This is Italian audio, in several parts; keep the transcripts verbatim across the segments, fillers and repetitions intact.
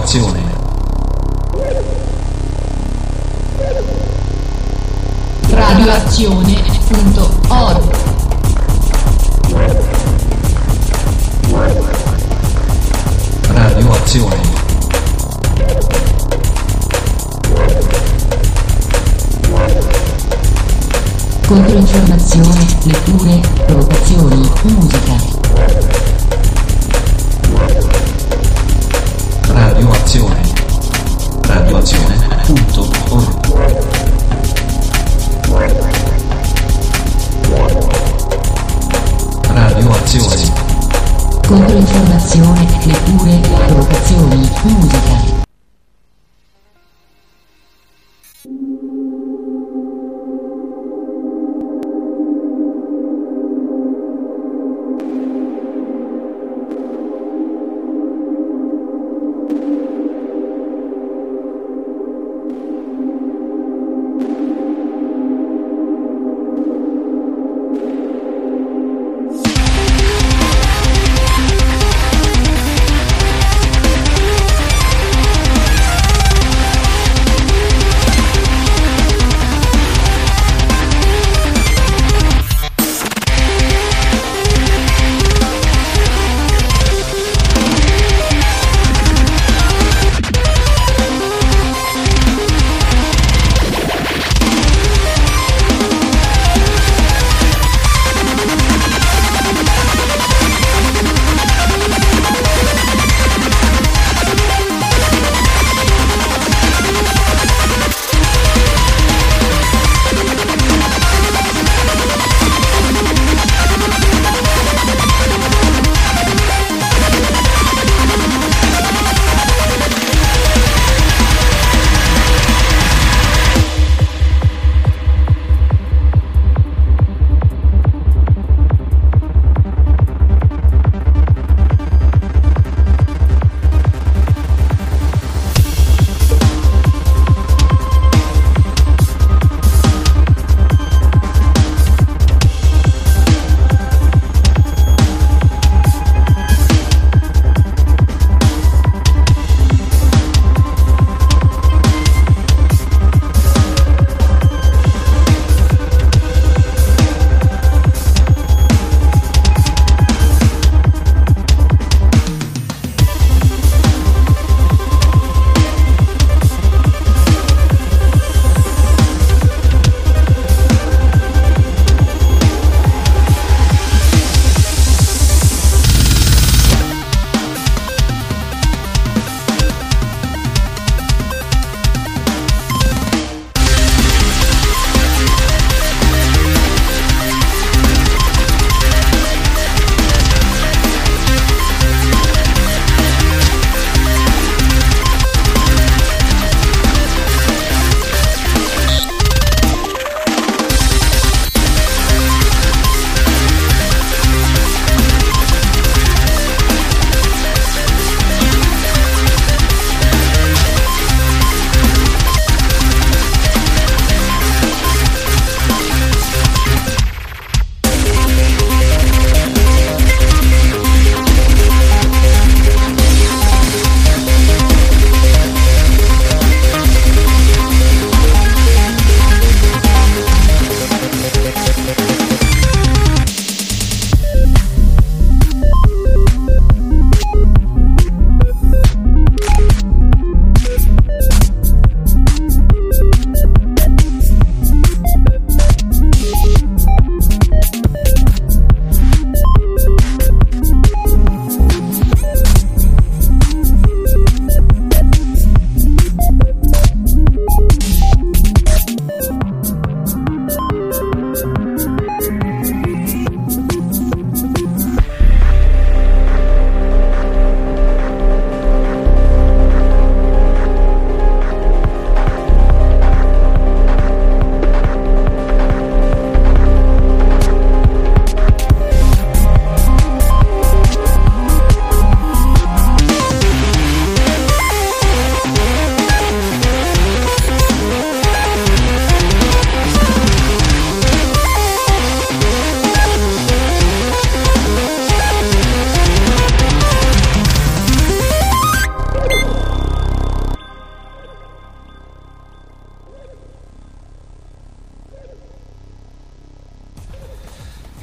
Radioazione. Radioazione punto org. Radioazione. Controinformazione, letture, provocazioni, musica. Radioazione. Radioazione punto org. Radioazione. Controinformazione, letture, provocazioni, musica.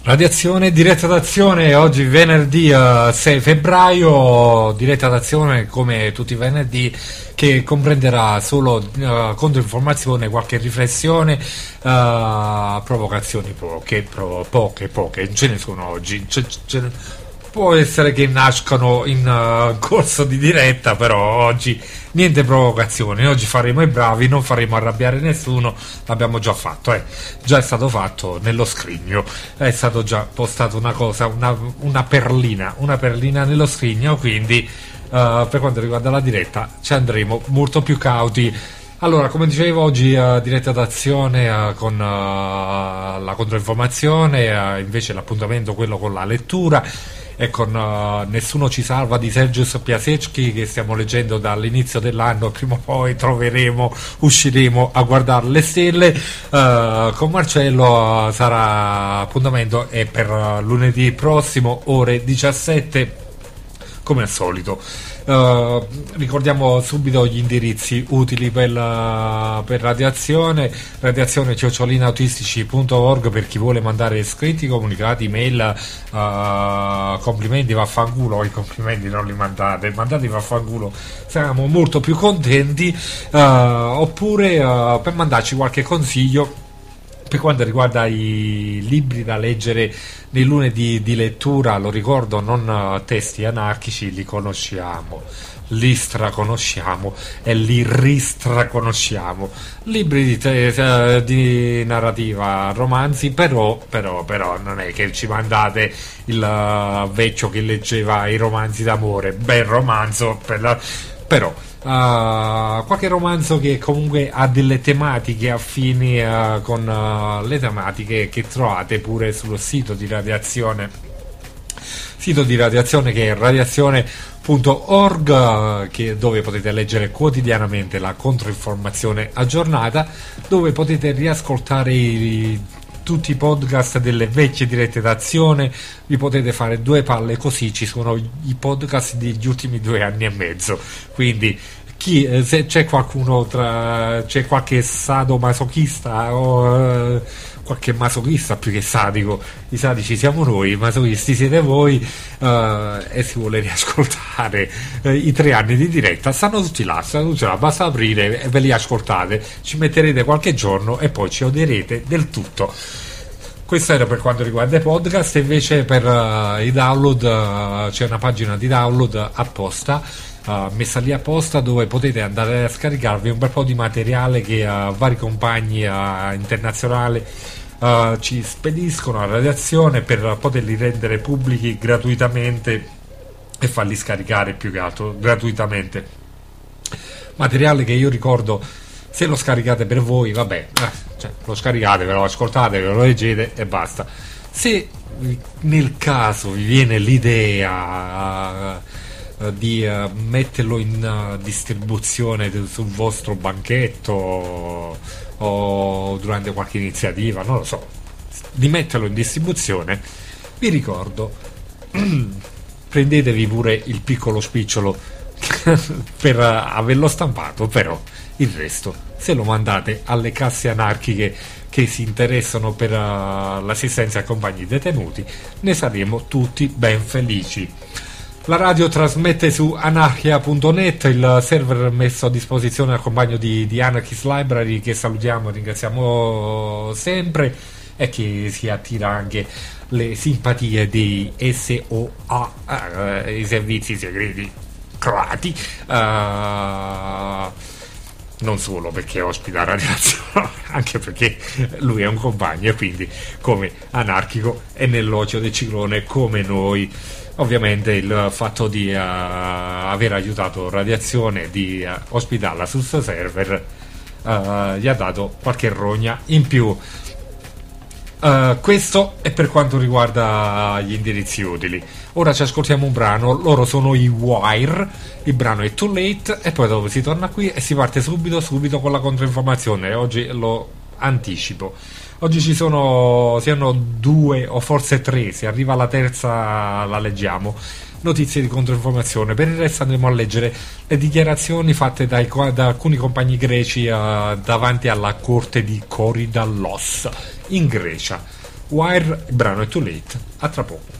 Radiazione, diretta d'azione, oggi venerdì uh, sei febbraio, diretta d'azione come tutti i venerdì, che comprenderà solo uh, controinformazione, qualche riflessione, uh, provocazioni poche, pro, poche, poche, ce ne sono oggi, ce, ce, può essere che nascano in uh, corso di diretta, però oggi niente provocazioni, oggi faremo i bravi, non faremo arrabbiare nessuno, l'abbiamo già fatto, eh. già è stato fatto nello scrigno, è stato già postato una cosa, una, una perlina, una perlina nello scrigno, quindi uh, per quanto riguarda la diretta ci andremo molto più cauti. Allora, come dicevo, oggi uh, diretta d'azione uh, con uh, la controinformazione, uh, invece l'appuntamento quello con la lettura e con uh, Nessuno ci salva di Sergius Piasecki, che stiamo leggendo dall'inizio dell'anno. Prima o poi troveremo, usciremo a guardare le stelle. Uh, con Marcello uh, sarà appuntamento è per uh, lunedì prossimo, ore diciassette, come al solito. Uh, ricordiamo subito gli indirizzi utili per, la, per radiazione radiazione chiocciolina autistici punto org per chi vuole mandare scritti, comunicati, mail, uh, complimenti, vaffanculo. I complimenti non li mandate, mandate vaffanculo, siamo molto più contenti, uh, oppure uh, per mandarci qualche consiglio per quanto riguarda i libri da leggere nei lunedì di lettura. Lo ricordo, non uh, testi anarchici, li conosciamo, li straconosciamo e li ristraconosciamo. Libri di, te- di narrativa, romanzi, però, però, però non è che ci mandate il uh, vecchio che leggeva i romanzi d'amore, bel romanzo, per la... però Uh, qualche romanzo che comunque ha delle tematiche affini uh, con uh, le tematiche che trovate pure sullo sito di radiazione sito di radiazione che è radiazione punto org, uh, che, dove potete leggere quotidianamente la controinformazione aggiornata, dove potete riascoltare i tutti i podcast delle vecchie dirette d'azione. Vi potete fare due palle, così ci sono i podcast degli ultimi due anni e mezzo, quindi chi, se c'è qualcuno tra, c'è qualche sadomasochista o uh, qualche masochista più che sadico, i sadici siamo noi, i masochisti siete voi, uh, e si vuole riascoltare uh, i tre anni di diretta, stanno tutti là, stanno tutti là, basta aprire e ve li ascoltate, ci metterete qualche giorno e poi ci odierete del tutto. Questo era per quanto riguarda i podcast. Invece per uh, i download uh, c'è una pagina di download apposta, uh, messa lì apposta, dove potete andare a scaricarvi un bel po' di materiale che uh, vari compagni uh, internazionali uh, ci spediscono a radiazione per poterli rendere pubblici gratuitamente e farli scaricare più che altro gratuitamente. Materiale che io ricordo, se lo scaricate per voi, vabbè, cioè, lo scaricate, ve lo ascoltate, ve lo leggete e basta. Se nel caso vi viene l'idea uh, uh, di uh, metterlo in uh, distribuzione sul vostro banchetto o, o durante qualche iniziativa, non lo so, di metterlo in distribuzione, vi ricordo, prendetevi pure il piccolo spicciolo per uh, averlo stampato, però il resto se lo mandate alle casse anarchiche che si interessano per uh, l'assistenza ai compagni detenuti, ne saremo tutti ben felici. La radio trasmette su anarchia punto net, il server messo a disposizione al compagno di, di Anarchist Library, che salutiamo e ringraziamo sempre, e che si attira anche le simpatie dei S O A, uh, i servizi segreti croati, uh, non solo perché ospita radiazione, anche perché lui è un compagno e quindi come anarchico è nell'ocio del ciclone come noi. Ovviamente il fatto di uh, aver aiutato radiazione, di uh, ospitarla sul suo server, uh, gli ha dato qualche rogna in più. Uh, questo è per quanto riguarda gli indirizzi utili. Ora ci ascoltiamo un brano, loro sono i Wire, il brano è Too Late, e poi dopo si torna qui e si parte subito subito con la controinformazione. Oggi lo anticipo, oggi ci sono, siano due o forse tre, se arriva la terza la leggiamo, notizie di controinformazione. Per il resto andremo a leggere le dichiarazioni fatte dai, da alcuni compagni greci uh, davanti alla corte di Korydallos in Grecia. Wire, il brano è Too Late. A tra poco.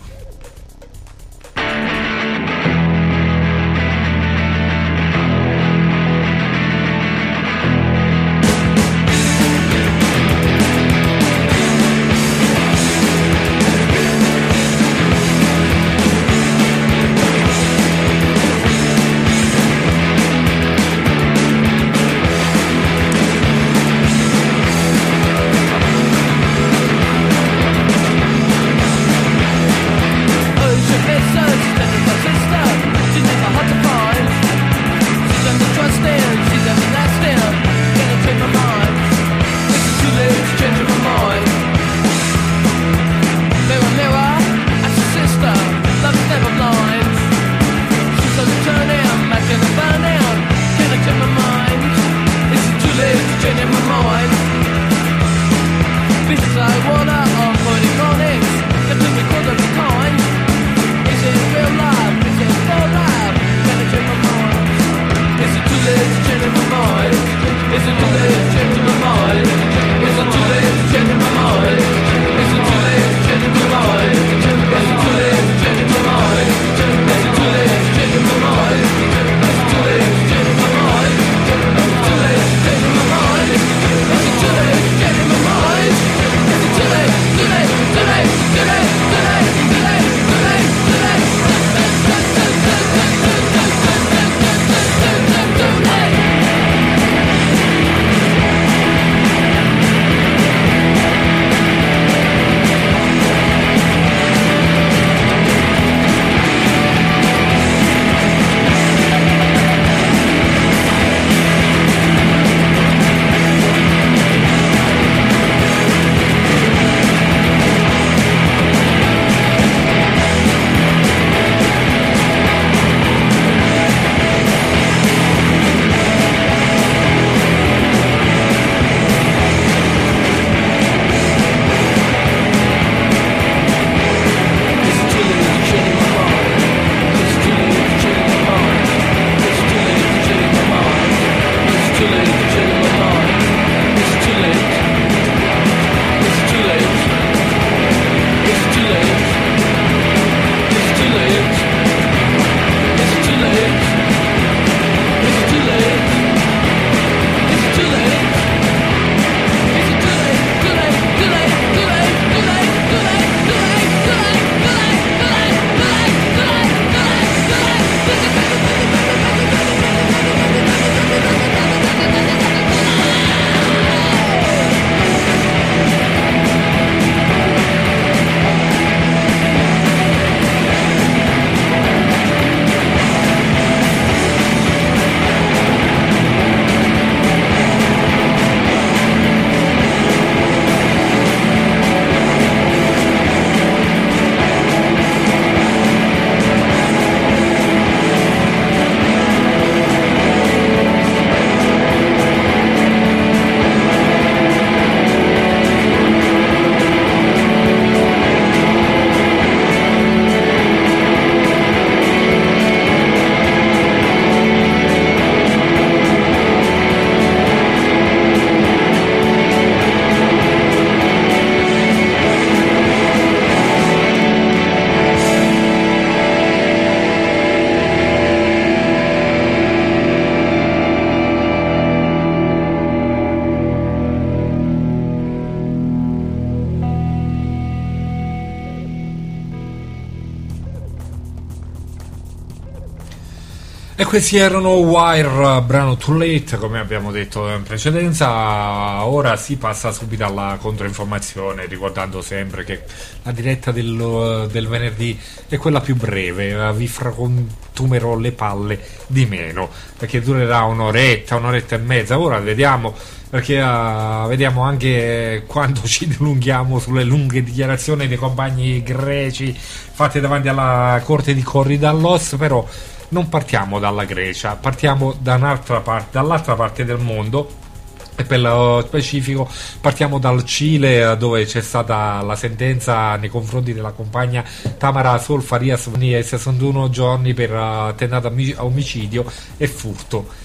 E questi erano Wire, brano Too Late, come abbiamo detto in precedenza. Ora si passa subito alla controinformazione, ricordando sempre che la diretta del, del venerdì è quella più breve, vi frantumerò le palle di meno, perché durerà un'oretta, un'oretta e mezza. Ora vediamo, perché uh, vediamo anche quando ci dilunghiamo sulle lunghe dichiarazioni dei compagni greci fatte davanti alla corte di Korydallos. Però non partiamo dalla Grecia, partiamo da un'altra parte, dall'altra parte del mondo, e per lo specifico partiamo dal Cile, dove c'è stata la sentenza nei confronti della compagna Tamara Sol Farias, sessantuno giorni per uh, tentato omicidio e furto.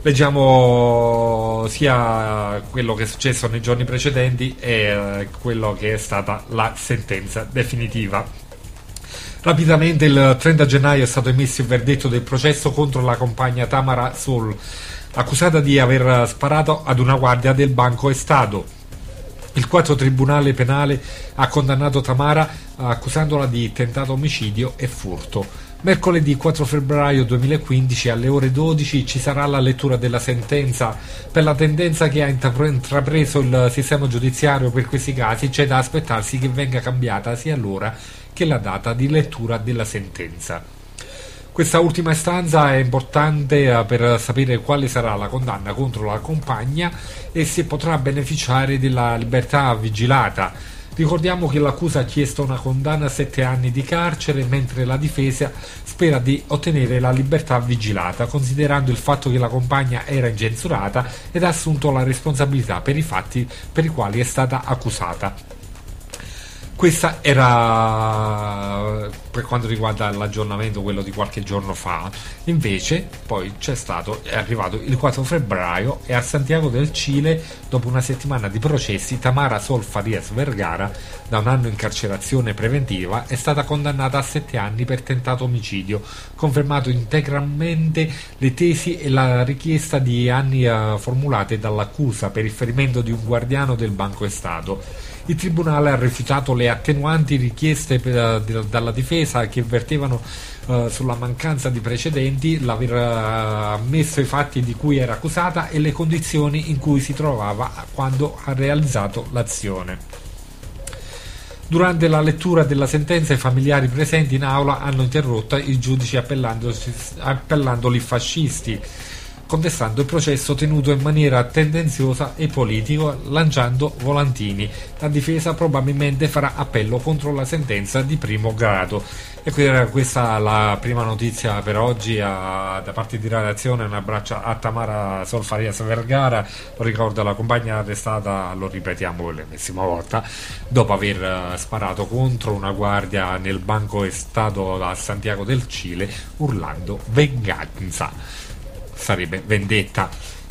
Leggiamo sia quello che è successo nei giorni precedenti e eh, quello che è stata la sentenza definitiva. Rapidamente, il trenta gennaio è stato emesso il verdetto del processo contro la compagna Tamara Sol, accusata di aver sparato ad una guardia del Banco Estado. Il quarto tribunale penale ha condannato Tamara accusandola di tentato omicidio e furto. Mercoledì quattro febbraio duemilaquindici alle ore dodici ci sarà la lettura della sentenza. Per la tendenza che ha intrapreso il sistema giudiziario per questi casi c'è da aspettarsi che venga cambiata sia l'ora che la data di lettura della sentenza. Questa ultima istanza è importante per sapere quale sarà la condanna contro la compagna e se potrà beneficiare della libertà vigilata. Ricordiamo che l'accusa ha chiesto una condanna a sette anni di carcere, mentre la difesa spera di ottenere la libertà vigilata, considerando il fatto che la compagna era incensurata ed ha assunto la responsabilità per i fatti per i quali è stata accusata. Questa era per quanto riguarda l'aggiornamento, quello di qualche giorno fa. Invece poi c'è stato, è arrivato il quattro febbraio e a Santiago del Cile, dopo una settimana di processi, Tamara Sol Farias Vergara, da un anno in carcerazione preventiva, è stata condannata a sette anni per tentato omicidio, confermato integralmente le tesi e la richiesta di anni uh, formulate dall'accusa per il ferimento di un guardiano del Banco Estado. Il tribunale ha rifiutato le attenuanti richieste per, uh, dalla difesa, che vertevano uh, sulla mancanza di precedenti, l'aver uh, ammesso i fatti di cui era accusata e le condizioni in cui si trovava quando ha realizzato l'azione. Durante la lettura della sentenza i familiari presenti in aula hanno interrotto i giudici appellandoli fascisti, contestando il processo tenuto in maniera tendenziosa e politica, lanciando volantini. La difesa probabilmente farà appello contro la sentenza di primo grado. E questa è la prima notizia per oggi. A, da parte di redazione, un abbraccio a Tamara Sol Farias Vergara. Lo ricordo, la compagna arrestata, lo ripetiamo per l'ennesima volta, dopo aver uh, sparato contro una guardia nel Banco Estado a Santiago del Cile, urlando venganza. Sarebbe vendetta.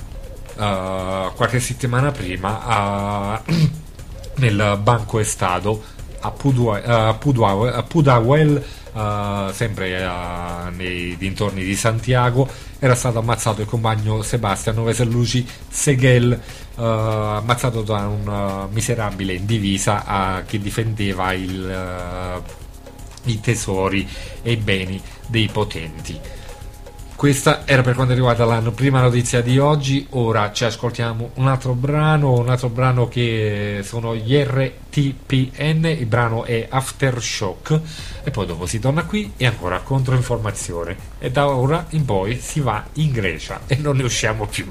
Uh, qualche settimana prima uh, nel Banco Estado a, Pudua, uh, Pudua, uh, Pudahuel, uh, sempre uh, nei dintorni di Santiago, era stato ammazzato il compagno Sebastiano Veselluci Seguel, uh, ammazzato da un uh, miserabile in divisa uh, che difendeva il, uh, i tesori e i beni dei potenti. Questa era per quanto riguarda la prima notizia di oggi. Ora ci ascoltiamo un altro brano, un altro brano che sono gli R T P N, il brano è Aftershock, e poi dopo si torna qui e ancora controinformazione, e da ora in poi si va in Grecia e non ne usciamo più.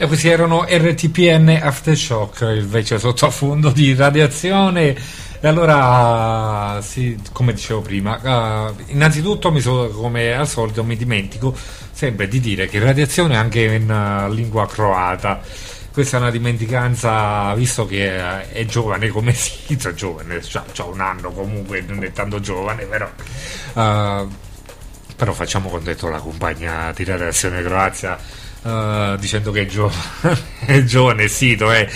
E questi erano R T P N Aftershock, invece sottofondo di radiazione. E allora, sì, come dicevo prima, uh, innanzitutto mi so, come al solito mi dimentico sempre di dire che radiazione è anche in uh, lingua croata. Questa è una dimenticanza, visto che uh, è giovane come sito, giovane, c'ha un anno comunque, non è tanto giovane, però uh, però facciamo contento la compagna di radiazione Croazia, uh, dicendo che è giovane, è giovane il sito, è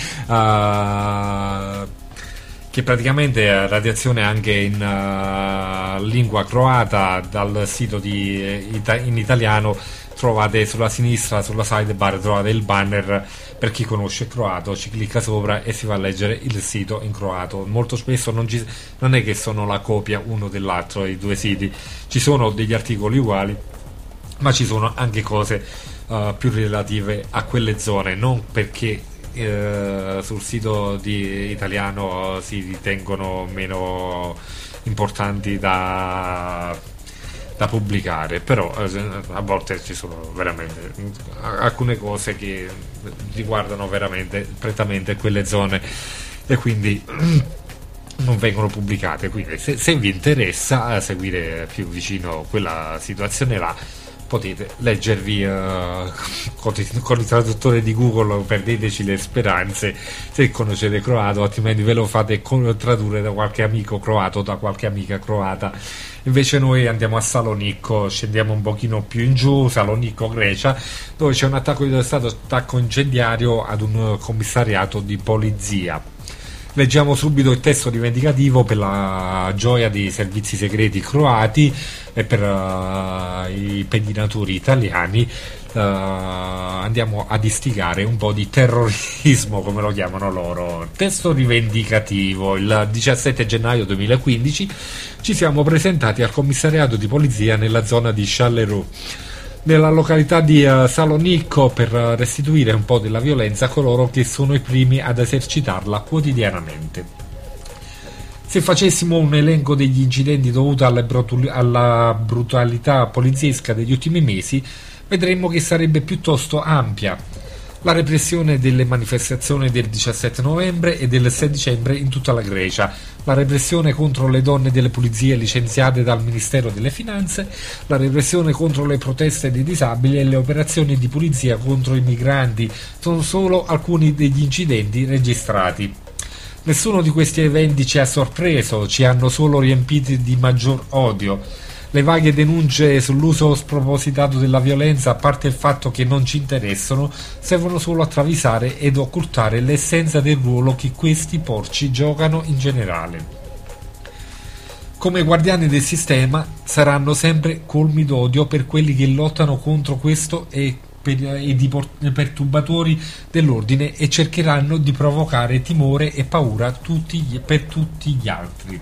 uh, che praticamente radiazione anche in uh, lingua croata. Dal sito di, ita- in italiano trovate sulla sinistra, sulla sidebar, trovate il banner. Per chi conosce il croato ci clicca sopra e si va a leggere il sito in croato. Molto spesso non, ci, non è che sono la copia uno dell'altro i due siti, ci sono degli articoli uguali, ma ci sono anche cose uh, più relative a quelle zone, non perché Uh, sul sito di italiano si ritengono meno importanti da, da pubblicare, però uh, a volte ci sono veramente alcune cose che riguardano veramente prettamente quelle zone e quindi non vengono pubblicate. Quindi se, se vi interessa seguire più vicino quella situazione là, potete leggervi uh, con, con il traduttore di Google, perdeteci le speranze se conoscete croato, altrimenti ve lo fate con, tradurre da qualche amico croato o da qualche amica croata. Invece noi andiamo a Salonicco, scendiamo un pochino più in giù, Salonicco, Grecia, dove c'è un attacco di stato, attacco incendiario ad un commissariato di polizia. Leggiamo subito il testo rivendicativo per la gioia dei servizi segreti croati e per uh, i pedinatori italiani. Uh, andiamo ad istigare un po' di terrorismo, come lo chiamano loro. Testo rivendicativo. Il diciassette gennaio duemilaquindici ci siamo presentati al commissariato di polizia nella zona di Charleroi, nella località di uh, Salonicco, per uh, restituire un po' della violenza a coloro che sono i primi ad esercitarla quotidianamente. Se facessimo un elenco degli incidenti dovuti alla, brutul- alla brutalità poliziesca degli ultimi mesi, vedremmo che sarebbe piuttosto ampia. La repressione delle manifestazioni del diciassette novembre e del sei dicembre in tutta la Grecia, la repressione contro le donne delle pulizie licenziate dal Ministero delle Finanze, la repressione contro le proteste dei disabili e le operazioni di pulizia contro i migranti sono solo alcuni degli incidenti registrati. Nessuno di questi eventi ci ha sorpreso, ci hanno solo riempiti di maggior odio. Le vaghe denunce sull'uso spropositato della violenza, a parte il fatto che non ci interessano, servono solo a travisare ed occultare l'essenza del ruolo che questi porci giocano in generale. Come guardiani del sistema saranno sempre colmi d'odio per quelli che lottano contro questo e per, e di perturbatori dell'ordine e cercheranno di provocare timore e paura tutti, per tutti gli altri.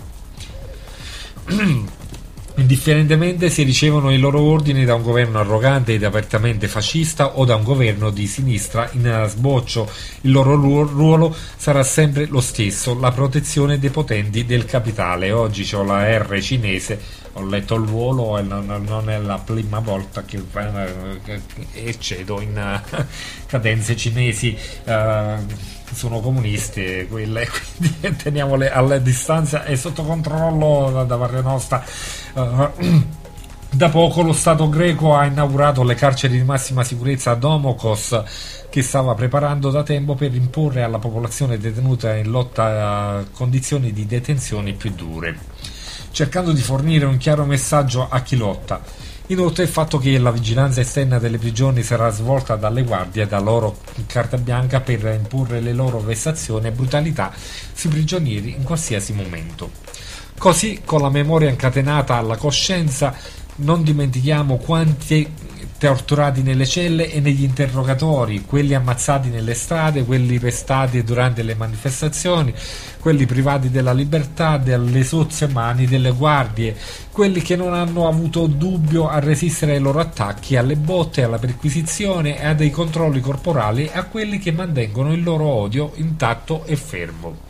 Indifferentemente se ricevono i loro ordini da un governo arrogante ed apertamente fascista o da un governo di sinistra in sboccio, il loro ruolo sarà sempre lo stesso: la protezione dei potenti del capitale. Oggi c'ho la R cinese, ho letto il ruolo e non, non è la prima volta che, che eccedo in uh, cadenze cinesi. Uh, sono comuniste quelle, quindi teniamole alla distanza e sotto controllo da, da parte nostra. Uh, da poco lo Stato greco ha inaugurato le carceri di massima sicurezza a Domokos, che stava preparando da tempo per imporre alla popolazione detenuta in lotta a condizioni di detenzione più dure, cercando di fornire un chiaro messaggio a chi lotta. Inoltre il fatto che la vigilanza esterna delle prigioni sarà svolta dalle guardie da loro carta bianca per imporre le loro vessazioni e brutalità sui prigionieri in qualsiasi momento. Così, con la memoria incatenata alla coscienza, non dimentichiamo quanti torturati nelle celle e negli interrogatori, quelli ammazzati nelle strade, quelli pestati durante le manifestazioni, quelli privati della libertà dalle sozze mani delle guardie, quelli che non hanno avuto dubbio a resistere ai loro attacchi, alle botte, alla perquisizione e a dei controlli corporali, e a quelli che mantengono il loro odio intatto e fermo.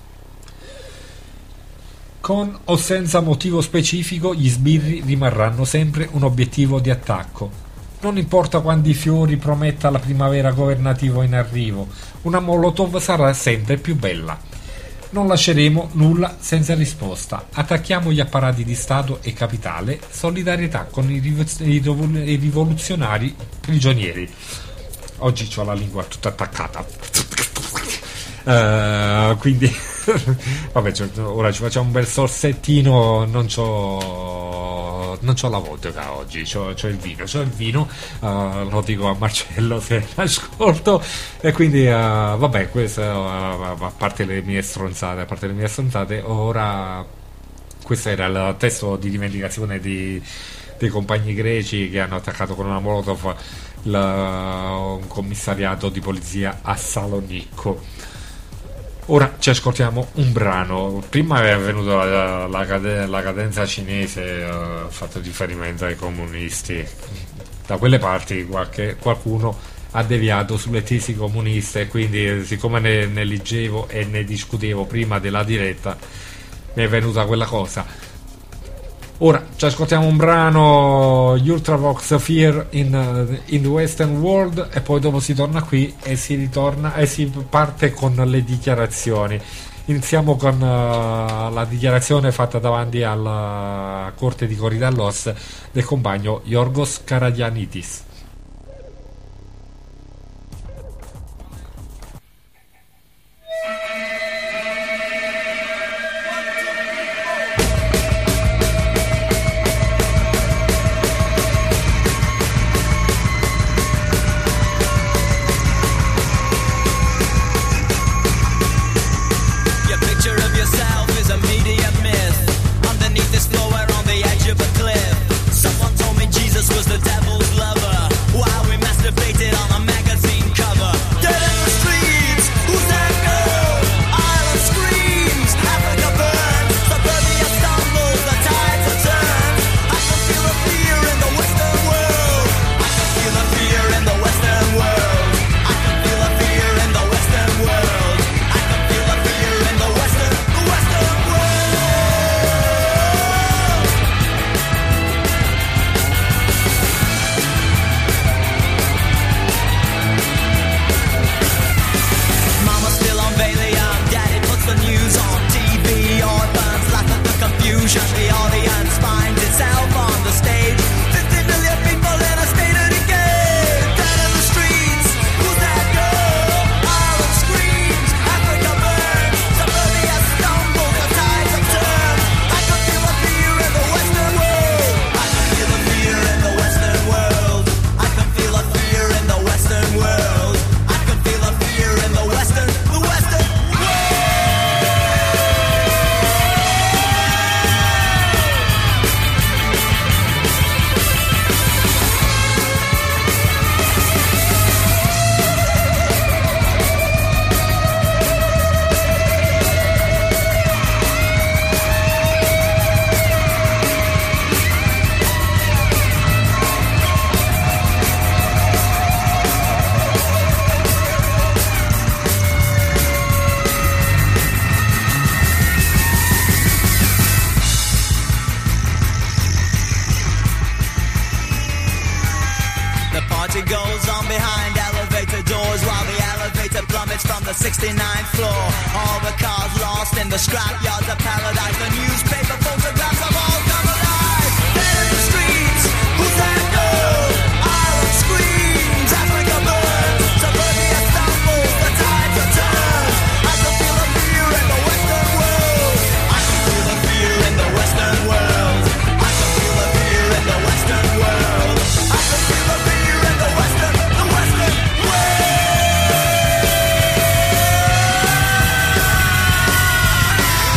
Con o senza motivo specifico, gli sbirri rimarranno sempre un obiettivo di attacco. Non importa quanti fiori prometta la primavera governativo in arrivo, una Molotov sarà sempre più bella. Non lasceremo nulla senza risposta. Attacchiamo gli apparati di Stato e capitale, solidarietà con i, riv- i rivol- i rivoluzionari prigionieri. Oggi ho la lingua tutta attaccata. Uh, quindi vabbè, cioè, ora ci facciamo un bel sorsettino. Non c'ho non c'ho la vodka oggi, c'ho, c'ho il vino, c'ho il vino, uh, lo dico a Marcello se l'ascolto. E quindi uh, vabbè, questo uh, a parte le mie stronzate, a parte le mie stronzate, ora questo era il testo di rivendicazione di, dei compagni greci che hanno attaccato con una Molotov la, un commissariato di polizia a Salonicco. Ora ci ascoltiamo un brano. Prima è venuta la, la, cade, la cadenza cinese, uh, fatto riferimento ai comunisti. Da quelle parti qualche, qualcuno ha deviato sulle tesi comuniste, quindi siccome ne, ne leggevo e ne discutevo prima della diretta, mi è venuta quella cosa. Ora ci ascoltiamo un brano, Ultravox Fear in, uh, in the Western World, e poi dopo si torna qui e si ritorna e si parte con le dichiarazioni. Iniziamo con uh, la dichiarazione fatta davanti alla corte di Korydallos del compagno Yorgos Karagianidis. Was the devil's lover while we masturbated on a magazine cover. Dead in the streets, who's that girl? Ireland screams, Africa burns, suburbia stumbles, the tides are turned. I can feel the fear in the Western world. I can feel the fear in the Western world. I can feel the fear in the Western world. I can feel the fear in the Western, the Western world. The news on T V or burns like a the confusion. The audience finds itself on the stage. fifty million people in a state of decay. Dead in the streets, who's that girl? Ireland screams, Africa burns, suburbia stumbles, the tides have turned. I can feel the fear in the Western world. I can feel the fear in the Western world. I can feel the fear in the Western world. I can feel the fear in the Western, the Western world. Goes on behind elevator doors while the elevator plummets from the sixty-ninth floor. All the cars lost in the scrapyards of paradise. The newspaper photographs have all come alive. Dead in the streets, who's that girl? Ireland screams, Africa burns, suburbia stumbles, the tides are turned. I can feel the fear in the Western world. I can feel the fear in the Western world. I can feel the fear in the Western world. I can feel the fear in the Western, the Western world.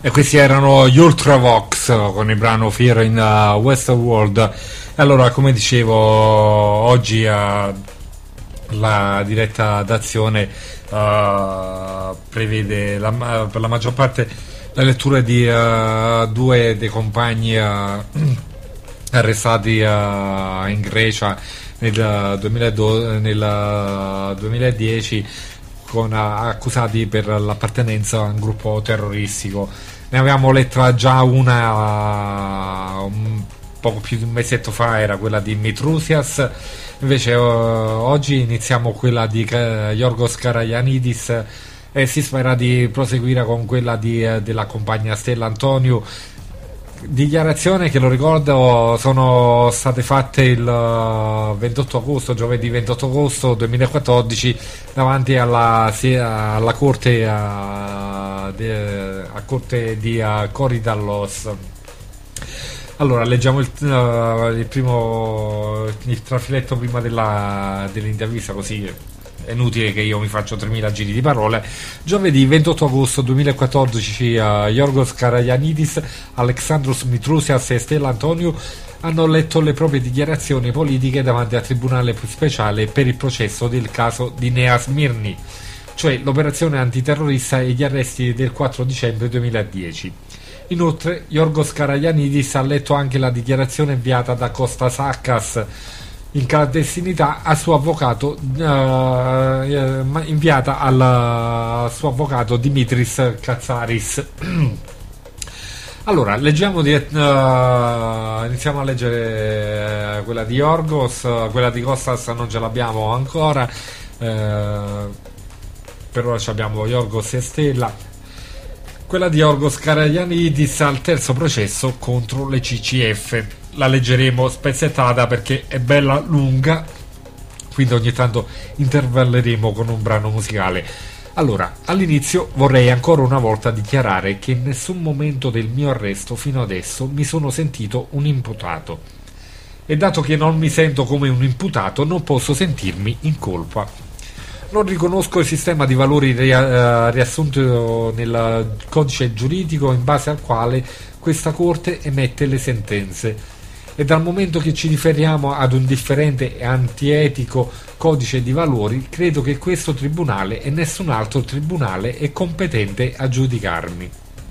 E questi erano gli Ultravox con il brano Fear in uh, Westworld. Allora, come dicevo, oggi uh, la diretta d'azione uh, prevede la, per la maggior parte la lettura di uh, due dei compagni uh, arrestati uh, in Grecia nel, duemiladodici, nel duemiladieci, con, uh, accusati per l'appartenenza a un gruppo terroristico. Ne avevamo letta già una uh, un poco più di un mesetto fa, era quella di Mitrousias. Invece uh, oggi iniziamo quella di uh, Yorgos Karayanidis e si spera di proseguire con quella di, uh, della compagna Stella Antoniou. Dichiarazioni che, lo ricordo, sono state fatte il uh, ventotto agosto, giovedì ventotto agosto duemilaquattordici, davanti alla, sia, alla corte, uh, de, a corte di uh, Korydallos. Allora, leggiamo il, uh, il primo il trafiletto prima della, dell'intervista, così è inutile che io mi faccio tremila giri di parole. Giovedì ventotto agosto duemilaquattordici, uh, Yorgos Karayanidis, Alexandros Mitrousias e Stella Antoniou hanno letto le proprie dichiarazioni politiche davanti al tribunale speciale per il processo del caso di Nea Smirni, cioè l'operazione antiterrorista e gli arresti del quattro dicembre duemiladieci. Inoltre Yorgos Karayanidis ha letto anche la dichiarazione inviata da Kostas Akkas in clandestinità al suo avvocato, uh, inviata al, al suo avvocato Dimitris Katsaris. Allora, leggiamo di, uh, iniziamo a leggere uh, quella di Yorgos. Uh, quella di Kostas non ce l'abbiamo ancora, uh, per ora abbiamo Yorgos e Stella. Quella di Yorgos Karayanidis al terzo processo contro le C C F. La leggeremo spezzettata perché è bella lunga, quindi ogni tanto intervalleremo con un brano musicale. Allora, all'inizio vorrei ancora una volta dichiarare che in nessun momento del mio arresto fino adesso mi sono sentito un imputato, e dato che non mi sento come un imputato non posso sentirmi in colpa. Non riconosco il sistema di valori riassunto nel codice giuridico in base al quale questa Corte emette le sentenze, e dal momento che ci riferiamo ad un differente e antietico codice di valori, credo che questo tribunale e nessun altro tribunale è competente a giudicarmi.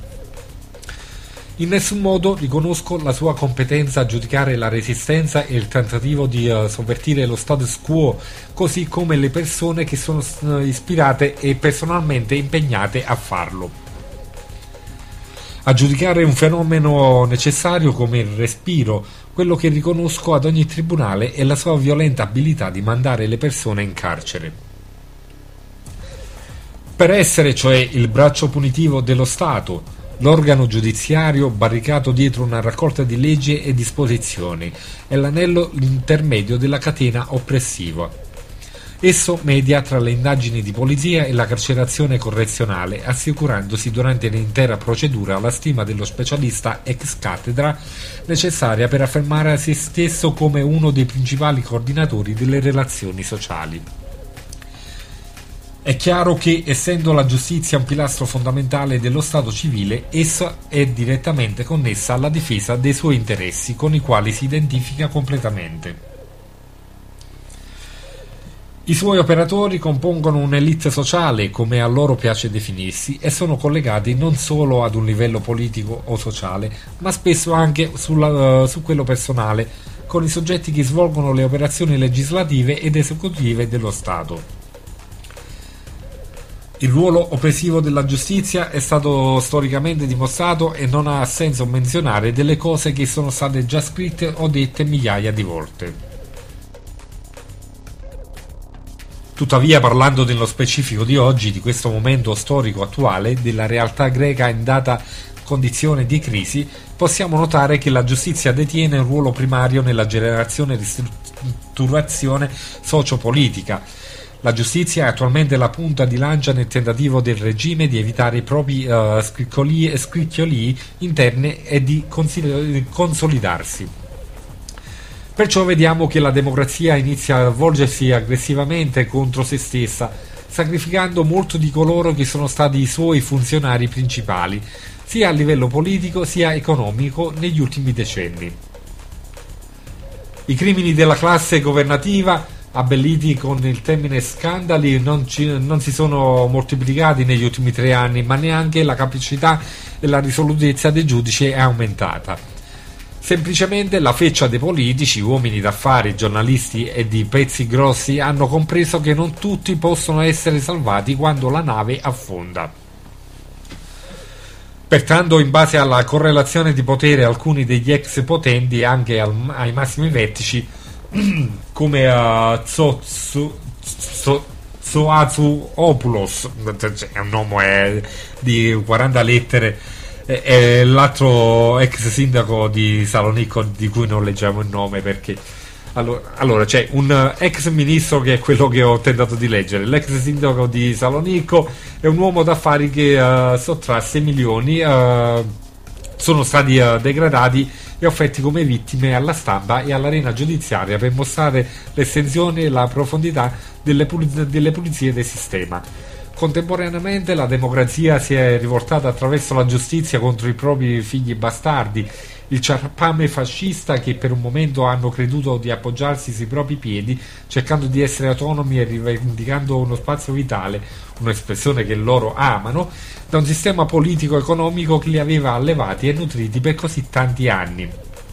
In nessun modo riconosco la sua competenza a giudicare la resistenza e il tentativo di uh, sovvertire lo status quo, così come le persone che sono uh, ispirate e personalmente impegnate a farlo. A giudicare un fenomeno necessario come il respiro, quello che riconosco ad ogni tribunale è la sua violenta abilità di mandare le persone in carcere. Per essere, cioè, il braccio punitivo dello Stato, l'organo giudiziario barricato dietro una raccolta di leggi e disposizioni, è l'anello intermedio della catena oppressiva. Esso media tra le indagini di polizia e la carcerazione correzionale, assicurandosi durante l'intera procedura la stima dello specialista ex cattedra necessaria per affermare a se stesso come uno dei principali coordinatori delle relazioni sociali. È chiaro che, essendo la giustizia un pilastro fondamentale dello Stato civile, essa è direttamente connessa alla difesa dei suoi interessi, con i quali si identifica completamente. I suoi operatori compongono un'elite sociale, come a loro piace definirsi, e sono collegati non solo ad un livello politico o sociale, ma spesso anche sulla, uh, su quello personale, con i soggetti che svolgono le operazioni legislative ed esecutive dello Stato. Il ruolo oppressivo della giustizia è stato storicamente dimostrato e non ha senso menzionare delle cose che sono state già scritte o dette migliaia di volte. Tuttavia, parlando nello specifico di oggi, di questo momento storico attuale, della realtà greca in data condizione di crisi, possiamo notare che la giustizia detiene un ruolo primario nella generazione e ristrutturazione sociopolitica. La giustizia è attualmente la punta di lancia nel tentativo del regime di evitare i propri uh, scricchiolii, scricchiolii interni e di consolidarsi. Perciò vediamo che la democrazia inizia a volgersi aggressivamente contro se stessa, sacrificando molto di coloro che sono stati i suoi funzionari principali, sia a livello politico sia economico negli ultimi decenni. I crimini della classe governativa, abbelliti con il termine scandali, non, ci, non si sono moltiplicati negli ultimi tre anni, ma neanche la capacità e la risolutezza dei giudici è aumentata. Semplicemente la feccia dei politici, uomini d'affari, giornalisti e di pezzi grossi hanno compreso che non tutti possono essere salvati quando la nave affonda. Pertanto, in base alla correlazione di potere, alcuni degli ex potenti, anche al, ai massimi vertici, come uh, Tsotsu, Tso, Tsoazopoulos, è un nome eh, di quaranta lettere, e, e l'altro ex sindaco di Salonicco, di cui non leggiamo il nome perché allora, allora c'è un uh, ex ministro che è quello che ho tentato di leggere, l'ex sindaco di Salonicco è un uomo d'affari che uh, sottrasse milioni, uh, sono stati uh, degradati e offerti come vittime alla stampa e all'arena giudiziaria per mostrare l'estensione e la profondità delle, puliz- delle pulizie del sistema. Contemporaneamente la democrazia si è rivoltata attraverso la giustizia contro i propri figli bastardi, il ciarpame fascista che per un momento hanno creduto di appoggiarsi sui propri piedi, cercando di essere autonomi e rivendicando uno spazio vitale, un'espressione che loro amano, da un sistema politico-economico che li aveva allevati e nutriti per così tanti anni.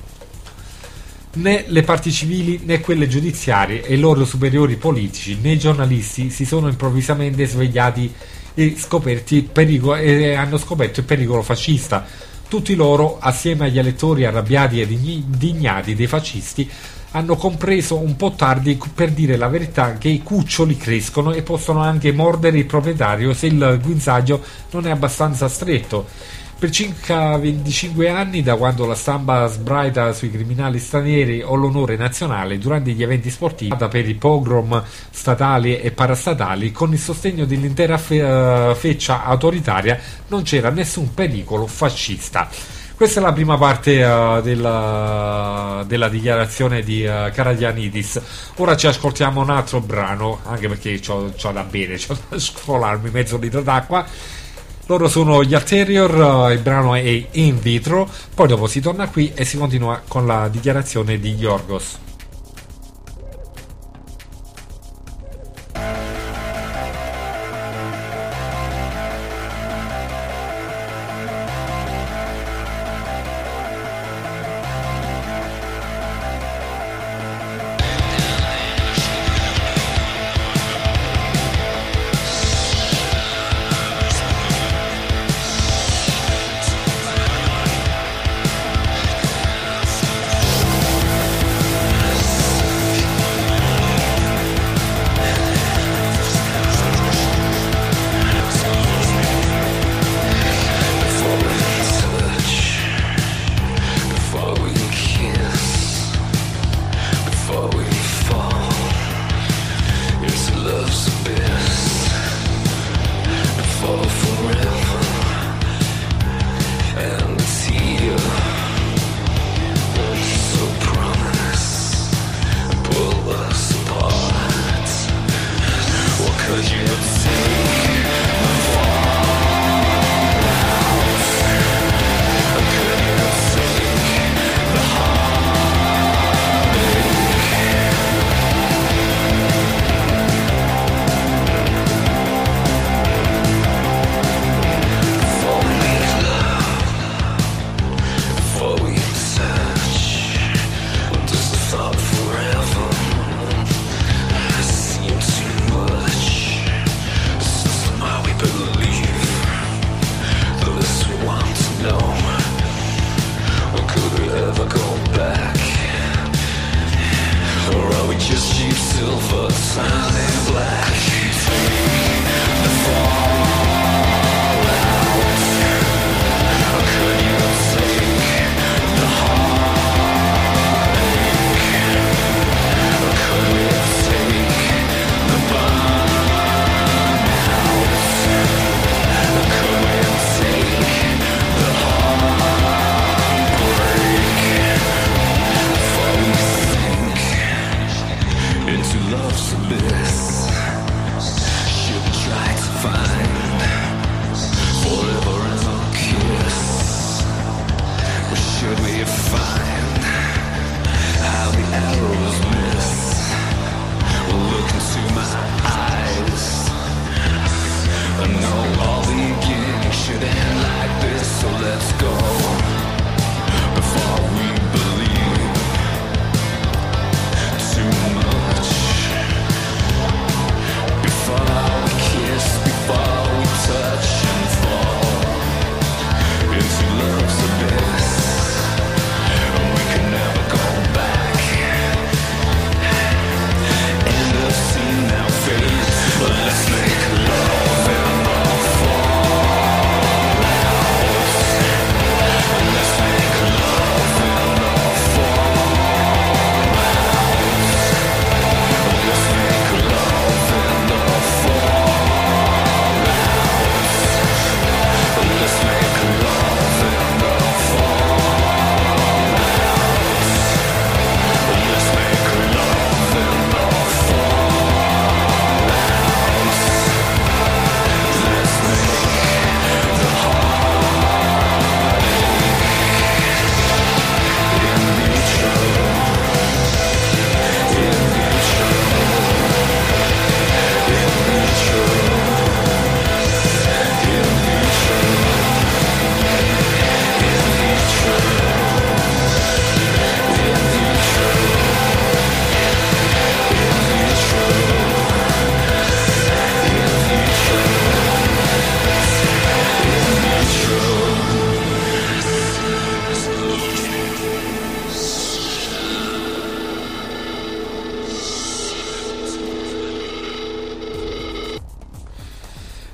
Né le parti civili né quelle giudiziarie e i loro superiori politici né i giornalisti si sono improvvisamente svegliati e, scoperti perico- e hanno scoperto il pericolo fascista. Tutti loro, assieme agli elettori arrabbiati ed indignati dei fascisti, hanno compreso un po' tardi, per dire la verità, che i cuccioli crescono e possono anche mordere il proprietario se il guinzaglio non è abbastanza stretto. Per circa venticinque anni, da quando la stampa sbraita sui criminali stranieri o l'onore nazionale durante gli eventi sportivi, per i pogrom statali e parastatali, con il sostegno dell'intera fe- feccia autoritaria, non c'era nessun pericolo fascista. Questa è la prima parte uh, della, della dichiarazione di uh, Karagianidis. Ora ci ascoltiamo un altro brano, anche perché c'ho, c'ho da bere, c'ho da scolarmi mezzo litro d'acqua. Loro sono gli Alterior, il brano è In Vitro, poi dopo si torna qui e si continua con la dichiarazione di Yorgos. Love's abyss.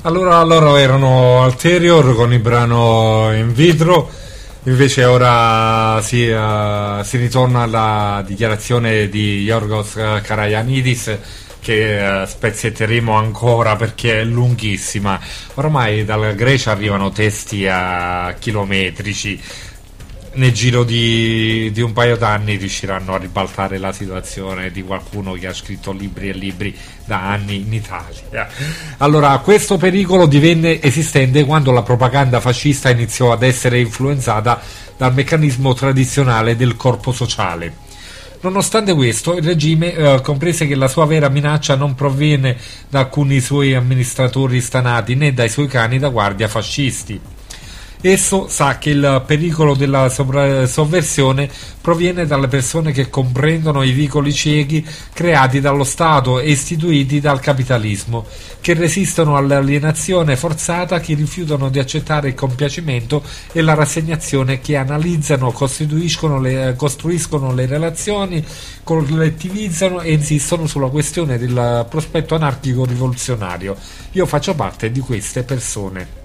Allora loro erano Alterior con il brano In Vitro, invece ora si, uh, si ritorna alla dichiarazione di Yorgos Karayannidis, che uh, spezietteremo ancora perché è lunghissima. Ormai dalla Grecia arrivano testi a chilometrici. Nel giro di, di un paio d'anni riusciranno a ribaltare la situazione di qualcuno che ha scritto libri e libri da anni in Italia. Allora, questo pericolo divenne esistente quando la propaganda fascista iniziò ad essere influenzata dal meccanismo tradizionale del corpo sociale. Nonostante questo, il regime eh, comprese che la sua vera minaccia non proviene da alcuni suoi amministratori stanati né dai suoi cani da guardia fascisti. Esso sa che il pericolo della sovra- sovversione proviene dalle persone che comprendono i vicoli ciechi creati dallo Stato e istituiti dal capitalismo, che resistono all'alienazione forzata, che rifiutano di accettare il compiacimento e la rassegnazione, che analizzano, costituiscono le, costruiscono le relazioni, collettivizzano e insistono sulla questione del prospetto anarchico rivoluzionario. Io faccio parte di queste persone.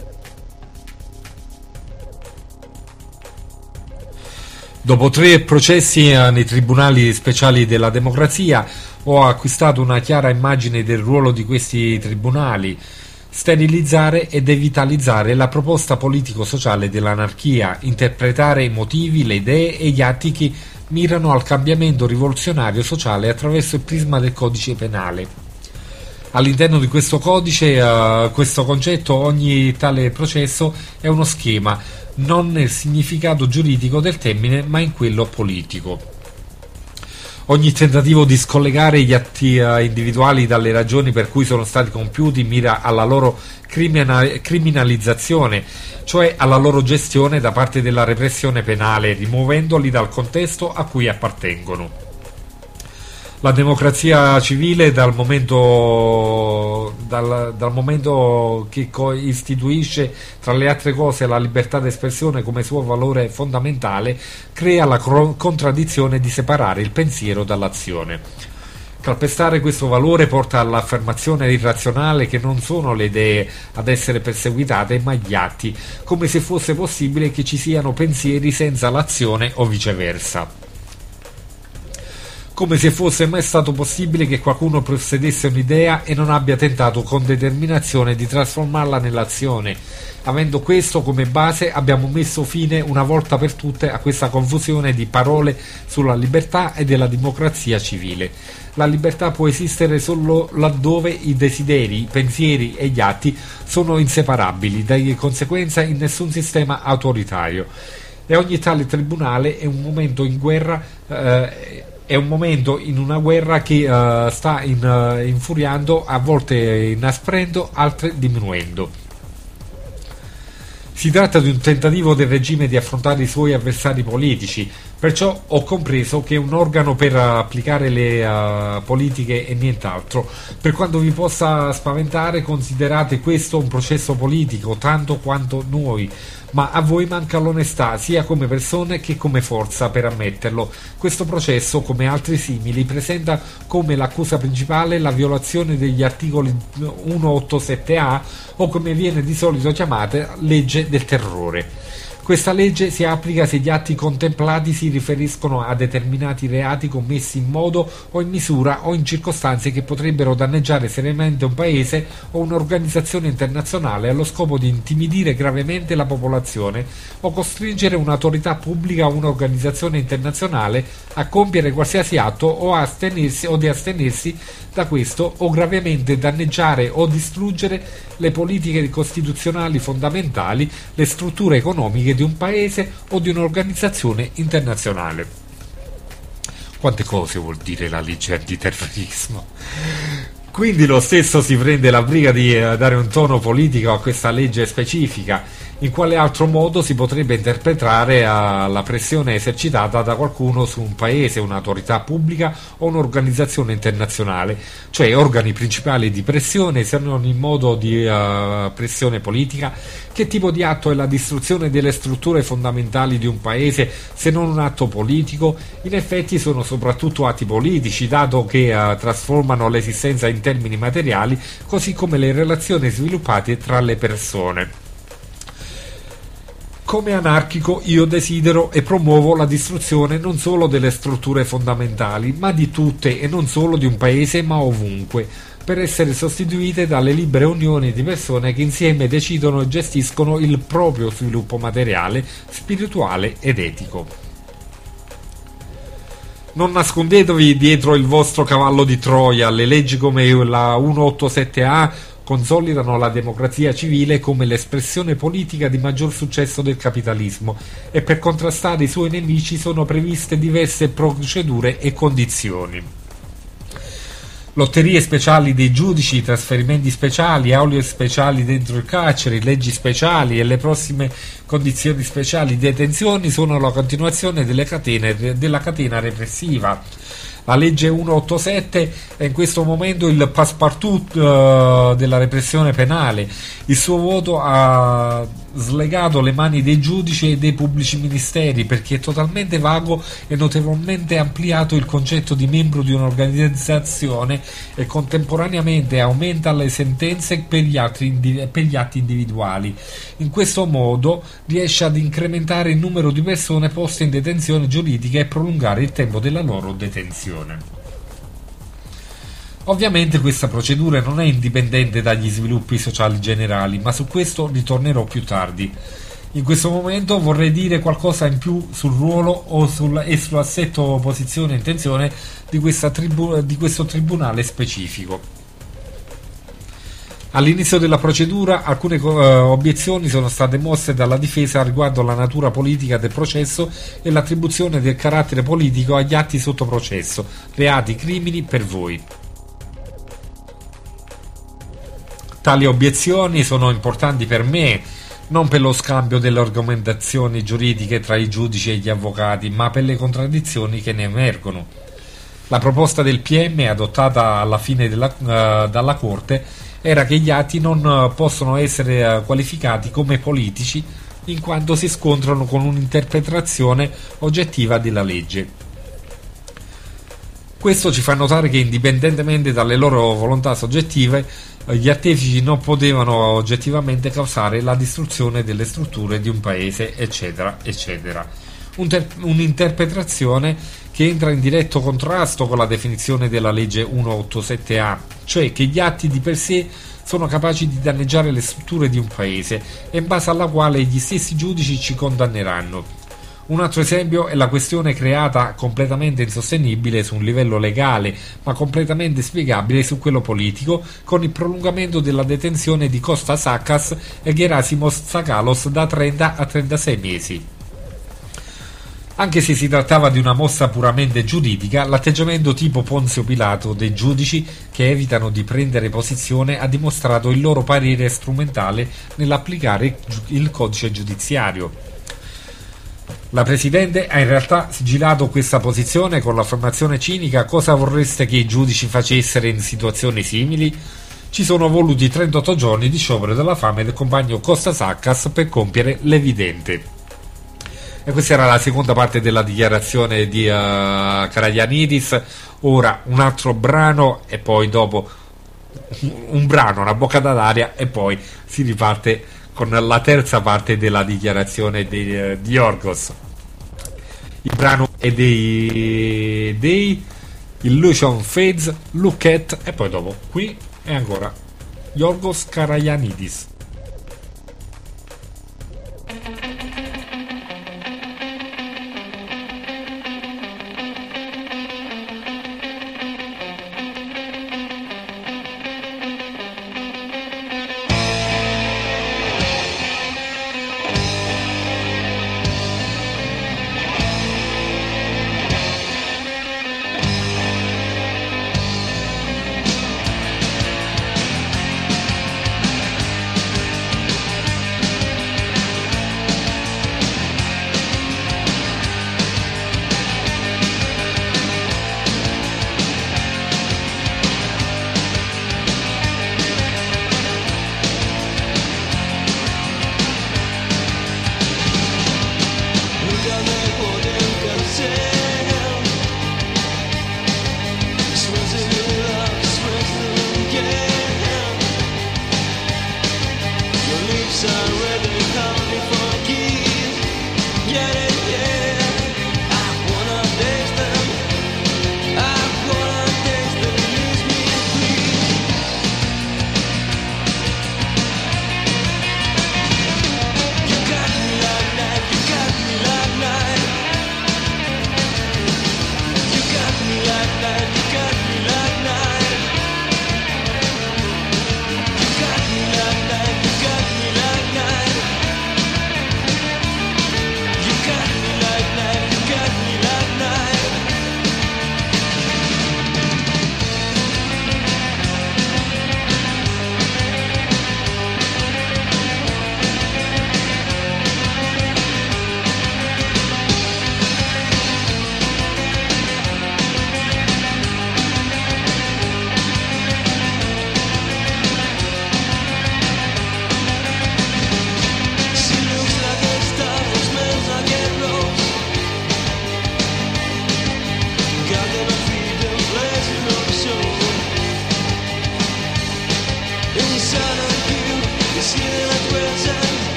Dopo tre processi nei tribunali speciali della democrazia ho acquistato una chiara immagine del ruolo di questi tribunali: sterilizzare e devitalizzare la proposta politico-sociale dell'anarchia, interpretare i motivi, le idee e gli atti che mirano al cambiamento rivoluzionario sociale attraverso il prisma del codice penale. All'interno di questo codice, uh, questo concetto, ogni tale processo è uno schema, non nel significato giuridico del termine, ma in quello politico. Ogni tentativo di scollegare gli atti uh, individuali dalle ragioni per cui sono stati compiuti mira alla loro criminal- criminalizzazione, cioè alla loro gestione da parte della repressione penale, rimuovendoli dal contesto a cui appartengono. La democrazia civile, dal momento, dal, dal momento che istituisce tra le altre cose la libertà d'espressione come suo valore fondamentale, crea la cro- contraddizione di separare il pensiero dall'azione. Calpestare questo valore porta all'affermazione irrazionale che non sono le idee ad essere perseguitate ma gli atti, come se fosse possibile che ci siano pensieri senza l'azione o viceversa. Come se fosse mai stato possibile che qualcuno possedesse un'idea e non abbia tentato con determinazione di trasformarla nell'azione. Avendo questo come base, abbiamo messo fine una volta per tutte a questa confusione di parole sulla libertà e della democrazia civile. La libertà può esistere solo laddove i desideri, i pensieri e gli atti sono inseparabili, di conseguenza in nessun sistema autoritario. E ogni tale tribunale è un momento in guerra eh, È un momento in una guerra che uh, sta in, uh, infuriando, a volte inasprendo, altre diminuendo. Si tratta di un tentativo del regime di affrontare i suoi avversari politici, perciò ho compreso che è un organo per uh, applicare le uh, politiche e nient'altro. Per quanto vi possa spaventare, considerate questo un processo politico, tanto quanto noi, ma a voi manca l'onestà sia come persone che come forza per ammetterlo. Questo processo, come altri simili, presenta come l'accusa principale la violazione degli articoli centoottantasette A, o come viene di solito chiamata legge del terrore. Questa legge si applica se gli atti contemplati si riferiscono a determinati reati commessi in modo o in misura o in circostanze che potrebbero danneggiare seriamente un paese o un'organizzazione internazionale allo scopo di intimidire gravemente la popolazione o costringere un'autorità pubblica o un'organizzazione internazionale a compiere qualsiasi atto o, a astenersi, o di astenersi da questo, o gravemente danneggiare o distruggere le politiche costituzionali fondamentali, le strutture economiche di un paese o di un'organizzazione internazionale. Quante cose vuol dire la legge antiterrorismo? Quindi lo stesso si prende la briga di dare un tono politico a questa legge specifica. In quale altro modo si potrebbe interpretare uh, la pressione esercitata da qualcuno su un paese, un'autorità pubblica o un'organizzazione internazionale, cioè organi principali di pressione se non in modo di uh, pressione politica? Che tipo di atto è la distruzione delle strutture fondamentali di un paese se non un atto politico? In effetti sono soprattutto atti politici, dato che uh, trasformano l'esistenza in termini materiali, così come le relazioni sviluppate tra le persone. Come anarchico io desidero e promuovo la distruzione non solo delle strutture fondamentali, ma di tutte, e non solo di un paese, ma ovunque, per essere sostituite dalle libere unioni di persone che insieme decidono e gestiscono il proprio sviluppo materiale, spirituale ed etico. Non nascondetevi dietro il vostro cavallo di Troia. Le leggi come la centoottantasette A consolidano la democrazia civile come l'espressione politica di maggior successo del capitalismo, e per contrastare i suoi nemici sono previste diverse procedure e condizioni. Lotterie speciali dei giudici, trasferimenti speciali, aule speciali dentro il carcere, leggi speciali e le prossime condizioni speciali di detenzione sono la continuazione delle catene, della catena repressiva. La legge centoottantasette è in questo momento il passepartout uh, della repressione penale. Il suo voto ha slegato le mani dei giudici e dei pubblici ministeri, perché è totalmente vago e notevolmente ampliato il concetto di membro di un'organizzazione e contemporaneamente aumenta le sentenze per gli, altri, per gli atti individuali. In questo modo riesce ad incrementare il numero di persone poste in detenzione giuridica e prolungare il tempo della loro detenzione. Ovviamente questa procedura non è indipendente dagli sviluppi sociali generali, ma su questo ritornerò più tardi. In questo momento vorrei dire qualcosa in più sul ruolo o sul, e sull'assetto, posizione e intenzione di, questa tribu, di questo tribunale specifico. All'inizio della procedura alcune uh, obiezioni sono state mosse dalla difesa riguardo alla natura politica del processo e l'attribuzione del carattere politico agli atti sotto processo, reati, crimini per voi. Tali obiezioni sono importanti per me, non per lo scambio delle argomentazioni giuridiche tra i giudici e gli avvocati, ma per le contraddizioni che ne emergono. La proposta del P M, adottata alla fine della, uh, dalla Corte, era che gli atti non uh, possono essere uh, qualificati come politici in quanto si scontrano con un'interpretazione oggettiva della legge. Questo ci fa notare che, indipendentemente dalle loro volontà soggettive, gli artefici non potevano oggettivamente causare la distruzione delle strutture di un paese, eccetera, eccetera. Un'interpretazione che entra in diretto contrasto con la definizione della legge centoottantasette A, cioè che gli atti di per sé sono capaci di danneggiare le strutture di un paese e in base alla quale gli stessi giudici ci condanneranno. Un altro esempio è la questione creata completamente insostenibile su un livello legale, ma completamente spiegabile su quello politico, con il prolungamento della detenzione di Kostas Sakas e Gerasimos Tsakalos da trenta a trentasei mesi. Anche se si trattava di una mossa puramente giuridica, l'atteggiamento tipo Ponzio Pilato dei giudici che evitano di prendere posizione ha dimostrato il loro parere strumentale nell'applicare il codice giudiziario. La Presidente ha in realtà sigillato questa posizione con l'affermazione cinica: cosa vorreste che i giudici facessero in situazioni simili? Ci sono voluti trentotto giorni di sciopero della fame del compagno Kostas Sakas per compiere l'evidente. E questa era la seconda parte della dichiarazione di uh, Karagianidis. Ora un altro brano e poi dopo un brano, una boccata d'aria, e poi si riparte con la terza parte della dichiarazione di, uh, di Yorgos. Il brano è dei, dei Illusion Fades, Look At, e poi dopo qui è ancora Yorgos Karagianidis.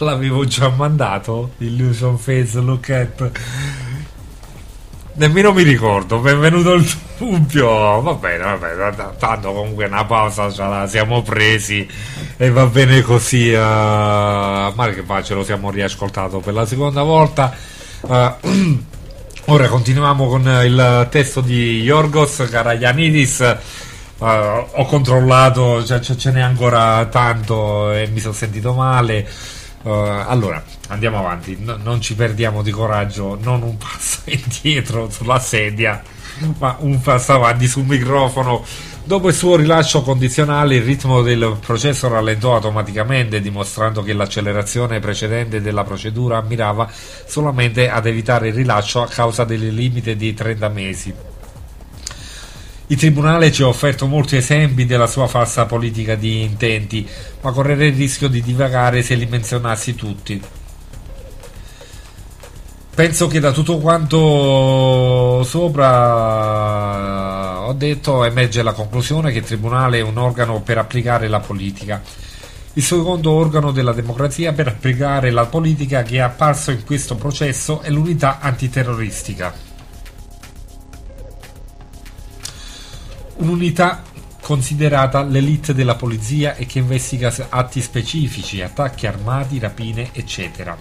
l'avevo già mandato, Illusion Face Look At, nemmeno mi ricordo, benvenuto il dubbio, va bene, va bene, tanto comunque una pausa ce la siamo presi e va bene così, uh, ma che fa, ce lo siamo riascoltato per la seconda volta. Uh, ora continuiamo con il testo di Yorgos Karagiannis. Uh, ho controllato, cioè, ce n'è ancora tanto e mi sono sentito male. Uh, allora andiamo avanti, no, non ci perdiamo di coraggio, non un passo indietro sulla sedia ma un passo avanti sul microfono. Dopo il suo rilascio condizionale il ritmo del processo rallentò automaticamente, dimostrando che l'accelerazione precedente della procedura mirava solamente ad evitare il rilascio a causa del limite di trenta mesi. Il tribunale ci ha offerto molti esempi della sua falsa politica di intenti, ma correrei il rischio di divagare se li menzionassi tutti. Penso che da tutto quanto sopra ho detto emerge la conclusione che il tribunale è un organo per applicare la politica. Il secondo organo della democrazia per applicare la politica che è apparso in questo processo è l'unità antiterroristica. Un'unità considerata l'elite della polizia e che investiga atti specifici, attacchi armati, rapine, eccetera,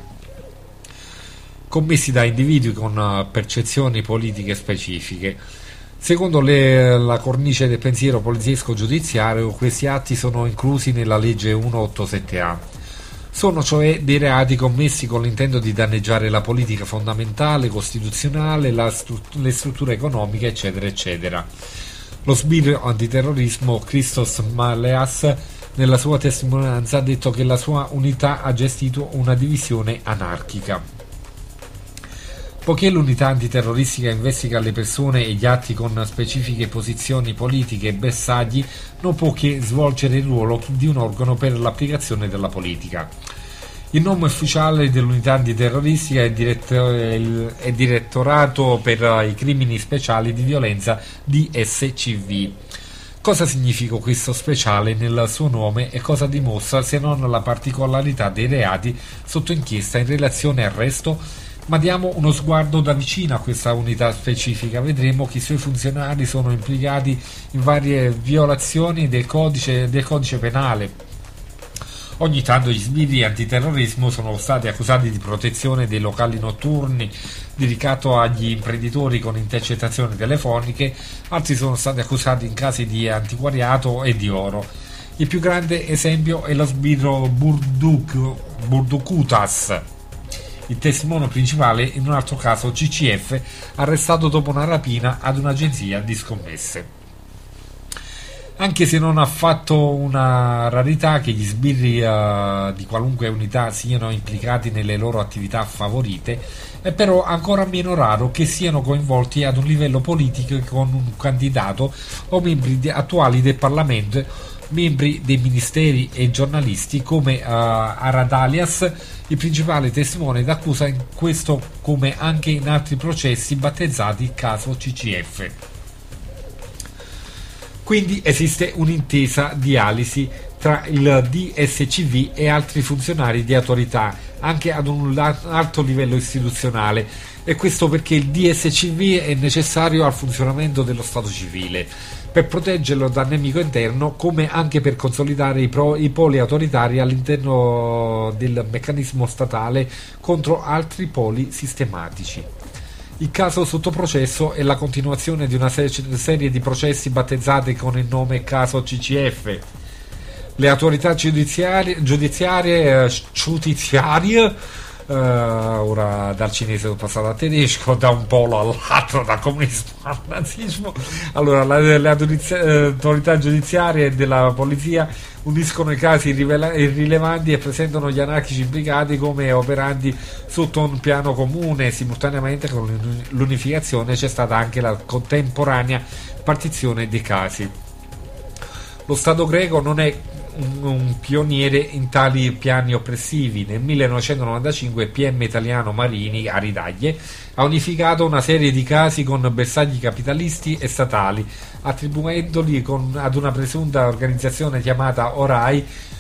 commessi da individui con percezioni politiche specifiche. Secondo le, la cornice del pensiero poliziesco giudiziario, questi atti sono inclusi nella legge centoottantasette A. Sono cioè dei reati commessi con l'intento di danneggiare la politica fondamentale, costituzionale, la strut- le strutture economiche, eccetera, eccetera. Lo sbirro antiterrorismo Christos Maleas nella sua testimonianza ha detto che la sua unità ha gestito una divisione anarchica. Poiché l'unità antiterroristica investiga le persone e gli atti con specifiche posizioni politiche e bersagli, non può che svolgere il ruolo di un organo per l'applicazione della politica. Il nome ufficiale dell'unità antiterroristica è, diretto, è Direttorato per i crimini speciali di violenza D S C V. Cosa significa questo speciale nel suo nome e cosa dimostra se non la particolarità dei reati sotto inchiesta in relazione al resto? Ma diamo uno sguardo da vicino a questa unità specifica, vedremo che i suoi funzionari sono implicati in varie violazioni del codice, del codice penale. Ogni tanto gli sbirri antiterrorismo sono stati accusati di protezione dei locali notturni, di ricatto agli imprenditori con intercettazioni telefoniche, altri sono stati accusati in casi di antiquariato e di oro. Il più grande esempio è lo sbirro Burduk, Burdukutas, il testimone principale in un altro caso C C F, arrestato dopo una rapina ad un'agenzia di scommesse. Anche se non ha fatto una rarità che gli sbirri uh, di qualunque unità siano implicati nelle loro attività favorite, è però ancora meno raro che siano coinvolti ad un livello politico con un candidato o membri de- attuali del Parlamento, membri dei ministeri e giornalisti come uh, Arad Alias, il principale testimone d'accusa in questo come anche in altri processi battezzati caso C C F. Quindi esiste un'intesa di alisi tra il D S C V e altri funzionari di autorità, anche ad un alto livello istituzionale, e questo perché il D S C V è necessario al funzionamento dello Stato civile, per proteggerlo dal nemico interno, come anche per consolidare i, pro, i poli autoritari all'interno del meccanismo statale contro altri poli sistematici. Il caso sotto processo è la continuazione di una serie di processi battezzati con il nome caso C C F. Le autorità giudiziarie, giudiziarie, eh, giudiziarie eh, ora dal cinese sono passato al tedesco, da un polo all'altro, dal comunismo al nazismo. Allora, le, le autorità giudiziarie e della polizia uniscono i casi irrilevanti e presentano gli anarchici implicati come operanti sotto un piano comune. Simultaneamente con l'unificazione c'è stata anche la contemporanea partizione dei casi. Lo Stato greco non è un, un pioniere in tali piani oppressivi. Nel millenovecentonovantacinque il P M italiano Marini, a ridaglie, ha unificato una serie di casi con bersagli capitalisti e statali, attribuendoli con, ad una presunta organizzazione chiamata Orai,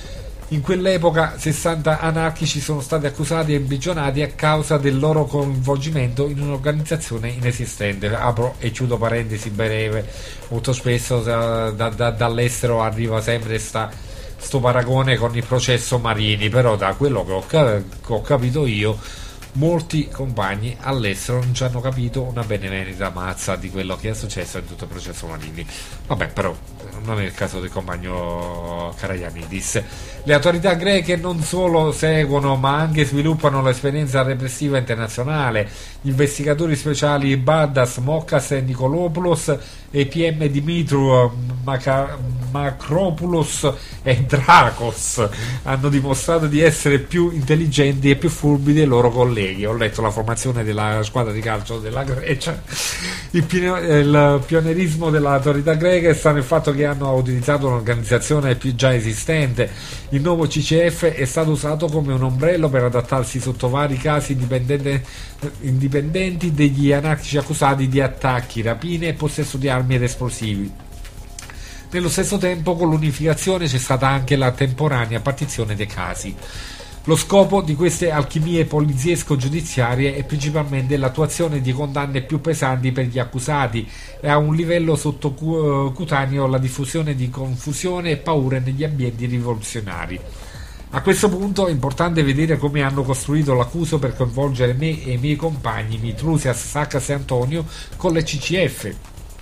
In quell'epoca sessanta anarchici sono stati accusati e imprigionati a causa del loro coinvolgimento in un'organizzazione inesistente. Apro e chiudo parentesi breve. Molto spesso da, da, dall'estero arriva sempre sta, sto paragone con il processo Marini, però da quello che ho, che ho capito io, molti compagni all'estero non ci hanno capito una benemerita mazza di quello che è successo in tutto il processo Marini. Vabbè, però non è il caso del compagno Karagianidis. Le autorità greche non solo seguono ma anche sviluppano l'esperienza repressiva internazionale. Gli investigatori speciali Bardas, Mokas e Nikolopoulos e P M Dimitriou Maca- Makropoulos e Dracos hanno dimostrato di essere più intelligenti e più furbi dei loro colleghi. Ho letto la formazione della squadra di calcio della Grecia. Il, pio- il pionerismo dell'autorità greca sta nel fatto che hanno utilizzato un'organizzazione più già esistente. Il nuovo C C F è stato usato come un ombrello per adattarsi sotto vari casi indipendenti degli anarchici accusati di attacchi, rapine e possesso di armi ed esplosivi. Nello stesso tempo, con l'unificazione c'è stata anche la temporanea partizione dei casi. Lo scopo di queste alchimie poliziesco-giudiziarie è principalmente l'attuazione di condanne più pesanti per gli accusati e a un livello sottocutaneo la diffusione di confusione e paure negli ambienti rivoluzionari. A questo punto è importante vedere come hanno costruito l'accuso per coinvolgere me e i miei compagni Mitrusias, Saccas e Antonio con le C C F.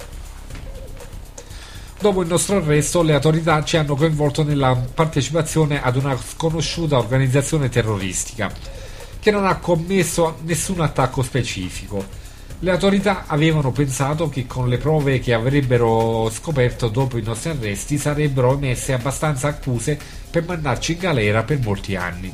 Dopo il nostro arresto, le autorità ci hanno coinvolto nella partecipazione ad una sconosciuta organizzazione terroristica che non ha commesso nessun attacco specifico. Le autorità avevano pensato che con le prove che avrebbero scoperto dopo i nostri arresti sarebbero emesse abbastanza accuse per mandarci in galera per molti anni.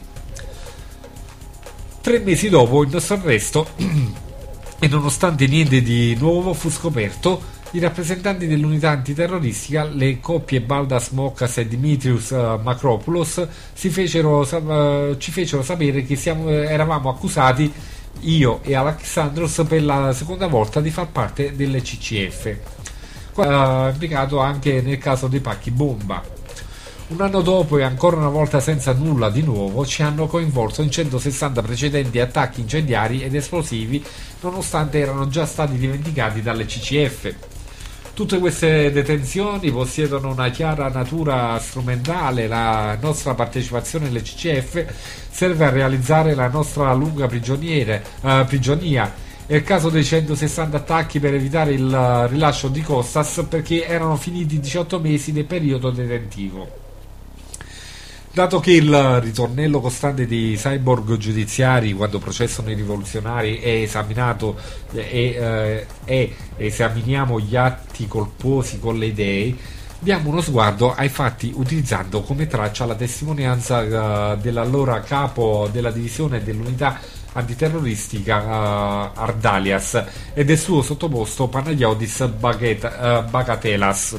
Tre mesi dopo il nostro arresto, e nonostante niente di nuovo fu scoperto, i rappresentanti dell'unità antiterroristica, le coppie Baldas Mokas e Dimitrius uh, Makropoulos, si fecero, uh, ci fecero sapere che siamo, eravamo accusati, io e Alexandros, per la seconda volta di far parte delle C C F, uh, implicato anche nel caso dei pacchi bomba. Un anno dopo e ancora una volta senza nulla di nuovo ci hanno coinvolto in centosessanta precedenti attacchi incendiari ed esplosivi, nonostante erano già stati dimenticati dalle C C F. Tutte queste detenzioni possiedono una chiara natura strumentale. La nostra partecipazione alle C C F serve a realizzare la nostra lunga prigioniere, uh, prigionia. È il caso dei centosessanta attacchi per evitare il rilascio di Kostas, perché erano finiti diciotto mesi del periodo detentivo. Dato che il ritornello costante dei cyborg giudiziari quando processano i rivoluzionari è esaminato e eh, e esaminiamo gli atti colposi con le idee, diamo uno sguardo ai fatti utilizzando come traccia la testimonianza uh, dell'allora capo della divisione dell'unità antiterroristica uh, Ardalias e del suo sottoposto Panagiotis Bageta, uh, Bagatelas.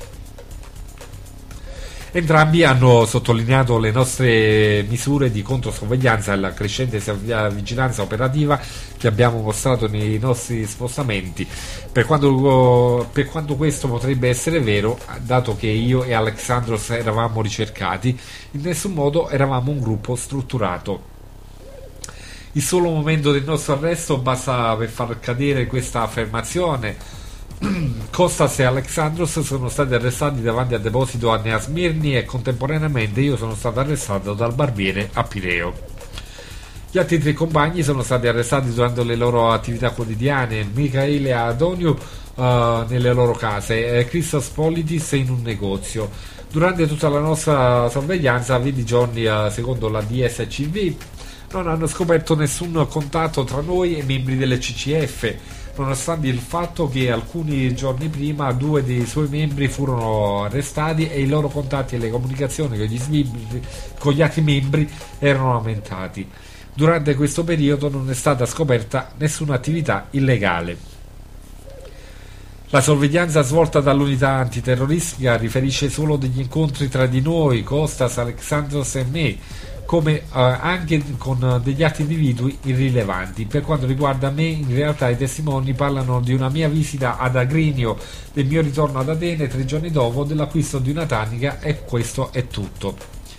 Entrambi hanno sottolineato le nostre misure di controsorveglianza e la crescente vigilanza operativa che abbiamo mostrato nei nostri spostamenti. Per quanto, per quanto questo potrebbe essere vero, dato che io e Alexandros eravamo ricercati, in nessun modo eravamo un gruppo strutturato. Il solo momento del nostro arresto basta per far cadere questa affermazione. Kostas e Alexandros sono stati arrestati davanti al deposito a Nea Smirni e contemporaneamente io sono stato arrestato dal barbiere a Pireo. Gli altri tre compagni sono stati arrestati durante le loro attività quotidiane: Michaele e Adonio uh, nelle loro case e Christos Politis in un negozio. Durante tutta la nostra sorveglianza, venti giorni uh, secondo la D S C V, non hanno scoperto nessun contatto tra noi e membri delle C C F, nonostante il fatto che alcuni giorni prima due dei suoi membri furono arrestati e i loro contatti e le comunicazioni con gli, membri, con gli altri membri erano aumentati. Durante questo periodo non è stata scoperta nessuna attività illegale. La sorveglianza svolta dall'unità antiterroristica riferisce solo degli incontri tra di noi, Kostas, Alexandros e me, come eh, anche con degli altri individui irrilevanti. Per quanto riguarda me, in realtà i testimoni parlano di una mia visita ad Agrinio, del mio ritorno ad Atene tre giorni dopo, dell'acquisto di una tanica, e questo è tutto.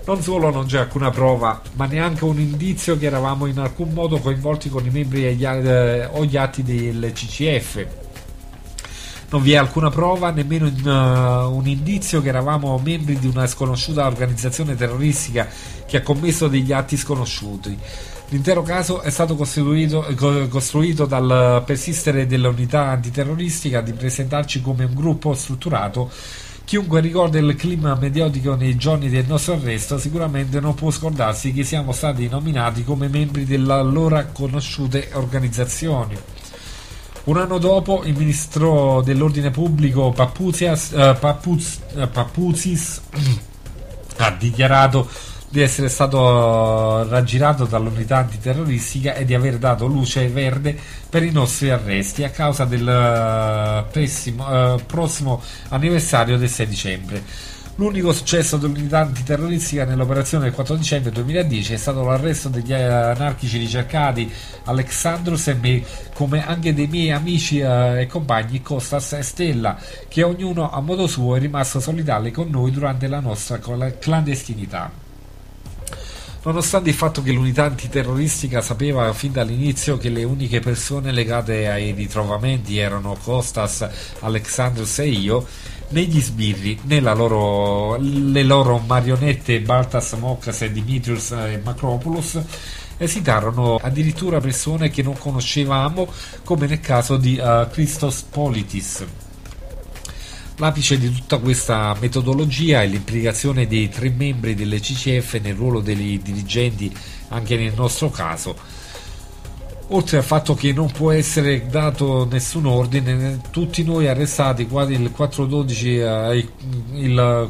Non solo non c'è alcuna prova, ma neanche un indizio che eravamo in alcun modo coinvolti con i membri e gli, eh, o gli atti del C C F. Non vi è alcuna prova, nemmeno in, uh, un indizio che eravamo membri di una sconosciuta organizzazione terroristica che ha commesso degli atti sconosciuti. L'intero caso è stato costruito, costruito dal persistere dell'unità antiterroristica di presentarci come un gruppo strutturato. Chiunque ricorda il clima mediatico nei giorni del nostro arresto sicuramente non può scordarsi che siamo stati nominati come membri delle allora conosciute organizzazioni. Un anno dopo il ministro dell'ordine pubblico Papoutsis, uh, Papuz, uh, Papoutsis ha dichiarato di essere stato raggirato dall'unità antiterroristica e di aver dato luce verde per i nostri arresti a causa del uh, pessimo, uh, prossimo anniversario del sei dicembre. L'unico successo dell'unità antiterroristica nell'operazione del quattro dicembre duemiladieci è stato l'arresto degli anarchici ricercati Alexandros e me, come anche dei miei amici uh, e compagni Costas e Stella, che ognuno a modo suo è rimasto solidale con noi durante la nostra clandestinità. Nonostante il fatto che l'unità antiterroristica sapeva fin dall'inizio che le uniche persone legate ai ritrovamenti erano Costas, Alexandros e io, né gli sbirri né la loro, le loro marionette Baltas, Mokas e Dimitrios e Macropoulos esitarono addirittura persone che non conoscevamo, come nel caso di uh, Christos Politis. L'apice di tutta questa metodologia è l'implicazione dei tre membri delle C C F nel ruolo dei dirigenti anche nel nostro caso. Oltre al fatto che non può essere dato nessun ordine, tutti noi arrestati quasi il quattro dodici eh, il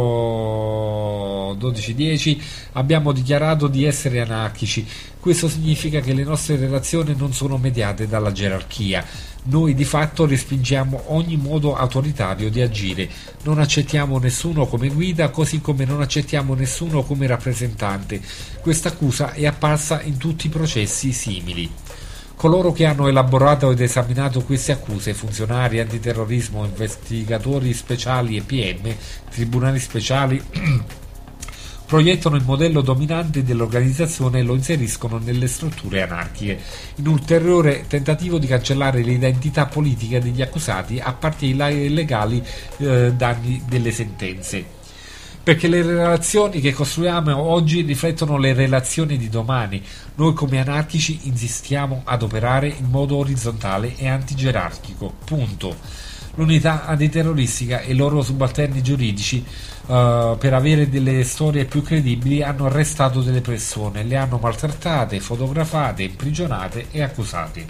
quattro dodici dieci abbiamo dichiarato di essere anarchici. Questo significa che le nostre relazioni non sono mediate dalla gerarchia. Noi di fatto respingiamo ogni modo autoritario di agire, non accettiamo nessuno come guida, così come non accettiamo nessuno come rappresentante. Questa accusa è apparsa in tutti i processi simili. Coloro che hanno elaborato ed esaminato queste accuse, funzionari antiterrorismo, investigatori speciali e P M, tribunali speciali, proiettano il modello dominante dell'organizzazione e lo inseriscono nelle strutture anarchiche, in un ulteriore tentativo di cancellare l'identità politica degli accusati a partire dai legali eh, danni delle sentenze. Perché le relazioni che costruiamo oggi riflettono le relazioni di domani. Noi come anarchici insistiamo ad operare in modo orizzontale e antigerarchico. Punto. L'unità antiterroristica e i loro subalterni giuridici, uh, per avere delle storie più credibili, hanno arrestato delle persone, le hanno maltrattate, fotografate, imprigionate e accusate.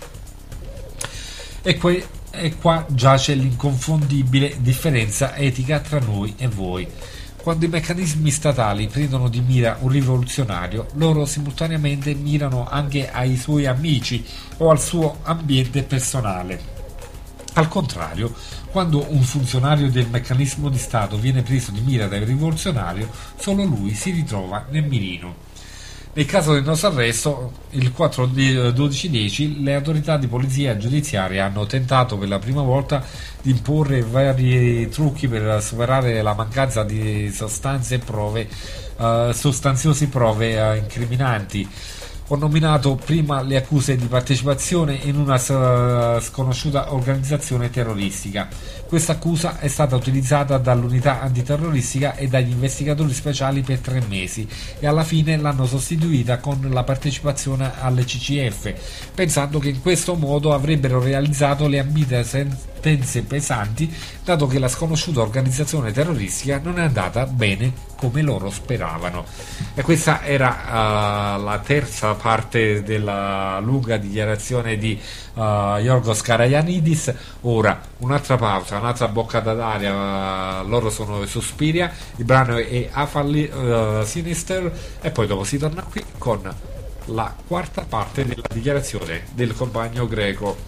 E, que- e qua giace l'inconfondibile differenza etica tra noi e voi. Quando i meccanismi statali prendono di mira un rivoluzionario, loro simultaneamente mirano anche ai suoi amici o al suo ambiente personale. Al contrario, quando un funzionario del meccanismo di Stato viene preso di mira dal rivoluzionario, solo lui si ritrova nel mirino. Nel caso del nostro arresto, il quattro dodici dieci, le autorità di polizia giudiziaria hanno tentato per la prima volta di imporre vari trucchi per superare la mancanza di sostanze e prove, uh, sostanziose prove uh, incriminanti. Ho nominato prima le accuse di partecipazione in una sconosciuta organizzazione terroristica. Questa accusa è stata utilizzata dall'unità antiterroristica e dagli investigatori speciali per tre mesi e alla fine l'hanno sostituita con la partecipazione alle C C F, pensando che in questo modo avrebbero realizzato le ambite sentenze pesanti, dato che la sconosciuta organizzazione terroristica non è andata bene come loro speravano. E questa era uh, la terza parte della lunga dichiarazione di uh, Yorgos Karayanidis. Ora un'altra pausa, un'altra boccata d'aria, uh, loro sono Suspiria, il brano è Afalli uh, Sinister e poi dopo si torna qui con la quarta parte della dichiarazione del compagno greco.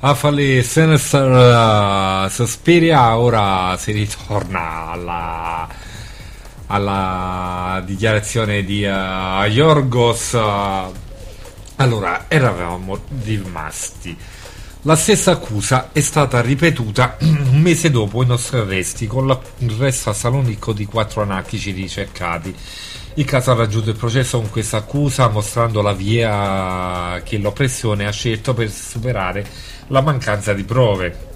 A fare Sinister uh, Suspiria, ora si ritorna alla, alla dichiarazione di uh, Yorgos. Uh, allora, eravamo rimasti. La stessa accusa è stata ripetuta un mese dopo i nostri arresti, con l'arresto a Salonicco di quattro anarchici ricercati. Il caso ha raggiunto il processo con questa accusa, mostrando la via che l'oppressione ha scelto per superare la mancanza di prove.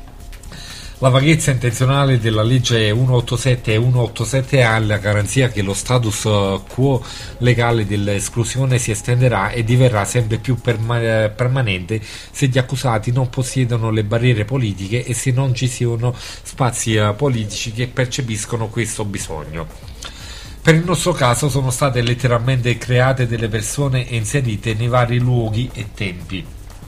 La vaghezza intenzionale della legge centoottantasette e centoottantasette A, la garanzia che lo status quo legale dell'esclusione si estenderà e diverrà sempre più perma- permanente se gli accusati non possiedono le barriere politiche e se non ci siano spazi uh, politici che percepiscono questo bisogno. Per il nostro caso sono state letteralmente create delle persone e inserite nei vari luoghi e tempi.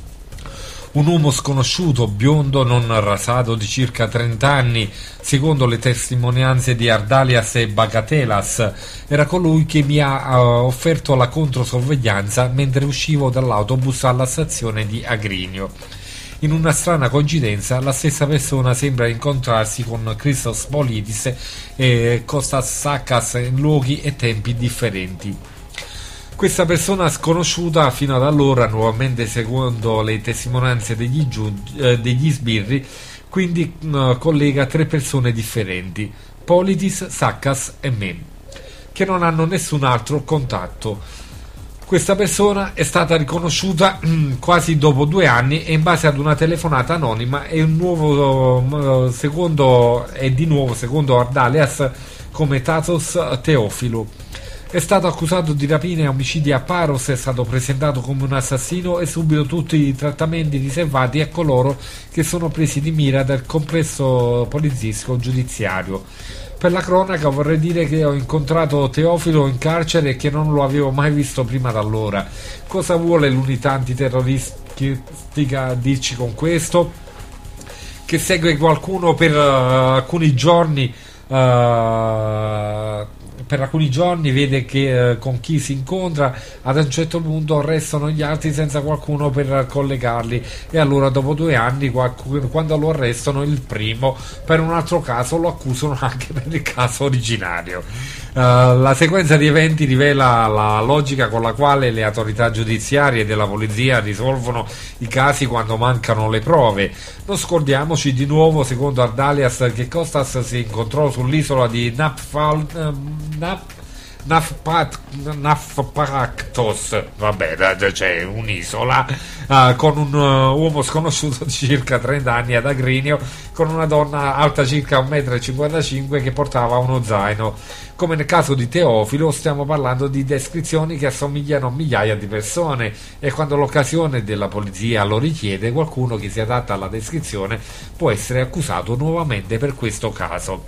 Un uomo sconosciuto, biondo, non rasato, di circa trenta anni, secondo le testimonianze di Ardalias e Bagatelas, era colui che mi ha uh, offerto la controsorveglianza mentre uscivo dall'autobus alla stazione di Agrinio. In una strana coincidenza, la stessa persona sembra incontrarsi con Christos Politis e Kostas Sakas in luoghi e tempi differenti. Questa persona sconosciuta fino ad allora, nuovamente secondo le testimonianze degli, giud- eh, degli sbirri, quindi eh, collega tre persone differenti, Politis, Sakas e me, che non hanno nessun altro contatto. Questa persona è stata riconosciuta quasi dopo due anni e in base ad una telefonata anonima è un nuovo secondo è di nuovo secondo Ardalias come Tasos Teofilo. È stato accusato di rapina e omicidi a Paros, è stato presentato come un assassino e subito tutti i trattamenti riservati a coloro che sono presi di mira dal complesso poliziesco giudiziario. Per la cronaca vorrei dire che ho incontrato Teofilo in carcere e che non lo avevo mai visto prima d'allora. Cosa vuole l'unità antiterroristica dirci con questo? Che segue qualcuno per uh, alcuni giorni uh, per alcuni giorni, vede che eh, con chi si incontra, ad un certo punto arrestano gli altri senza qualcuno per collegarli, e allora dopo due anni qualcuno, quando lo arrestano il primo per un altro caso, lo accusano anche per il caso originario. Uh, la sequenza di eventi rivela la logica con la quale le autorità giudiziarie della polizia risolvono i casi quando mancano le prove. Non scordiamoci di nuovo, secondo Ardalias, che Kostas si incontrò sull'isola di Napfal, Nap, Nafpat, Nafpaktos, vabbè, c'è un'isola, uh, con un uh, uomo sconosciuto di circa trenta anni ad Agrinio, con una donna alta circa un metro e cinquantacinque che portava uno zaino. Come nel caso di Teofilo, stiamo parlando di descrizioni che assomigliano a migliaia di persone, e quando l'occasione della polizia lo richiede, qualcuno che si adatta alla descrizione può essere accusato nuovamente per questo caso.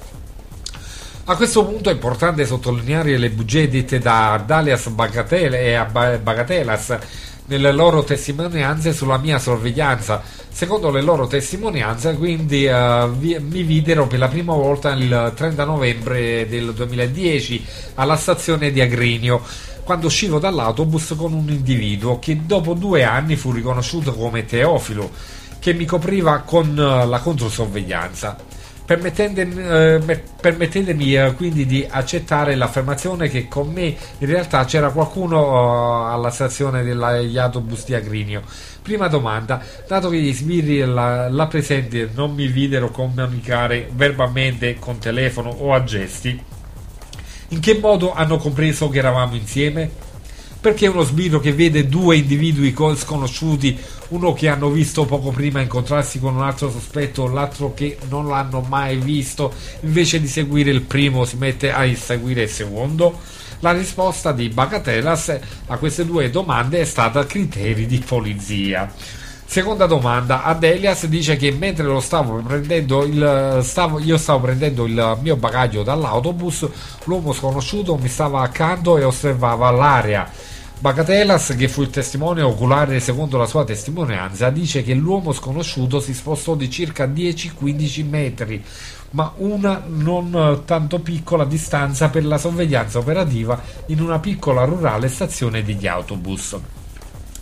A questo punto è importante sottolineare le bugie dette da Ardalias Bagatelle e Bagatelas nelle loro testimonianze sulla mia sorveglianza. Secondo le loro testimonianze, quindi, uh, vi, mi videro per la prima volta il trenta novembre del duemiladieci alla stazione di Agrinio, quando uscivo dall'autobus con un individuo che dopo due anni fu riconosciuto come Teofilo, che mi copriva con uh, la controsorveglianza. Permettetemi, eh, permettetemi eh, quindi di accettare l'affermazione che con me in realtà c'era qualcuno uh, alla stazione degli autobus di Agrinio. Prima domanda: dato che gli sbirri la, la presenti non mi videro comunicare verbalmente con telefono o a gesti, in che modo hanno compreso che eravamo insieme? Perché uno sbirro che vede due individui sconosciuti, uno che hanno visto poco prima incontrarsi con un altro sospetto, l'altro che non l'hanno mai visto, invece di seguire il primo si mette a inseguire il secondo? La risposta di Bagatelas a queste due domande è stata criteri di polizia. Seconda domanda: Ardalias dice che mentre lo stavo prendendo il stavo, io stavo prendendo il mio bagaglio dall'autobus, l'uomo sconosciuto mi stava accanto e osservava l'area. Bagatelas, che fu il testimone oculare secondo la sua testimonianza, dice che l'uomo sconosciuto si spostò di circa dieci quindici metri, ma una non tanto piccola distanza per la sorveglianza operativa in una piccola rurale stazione degli autobus.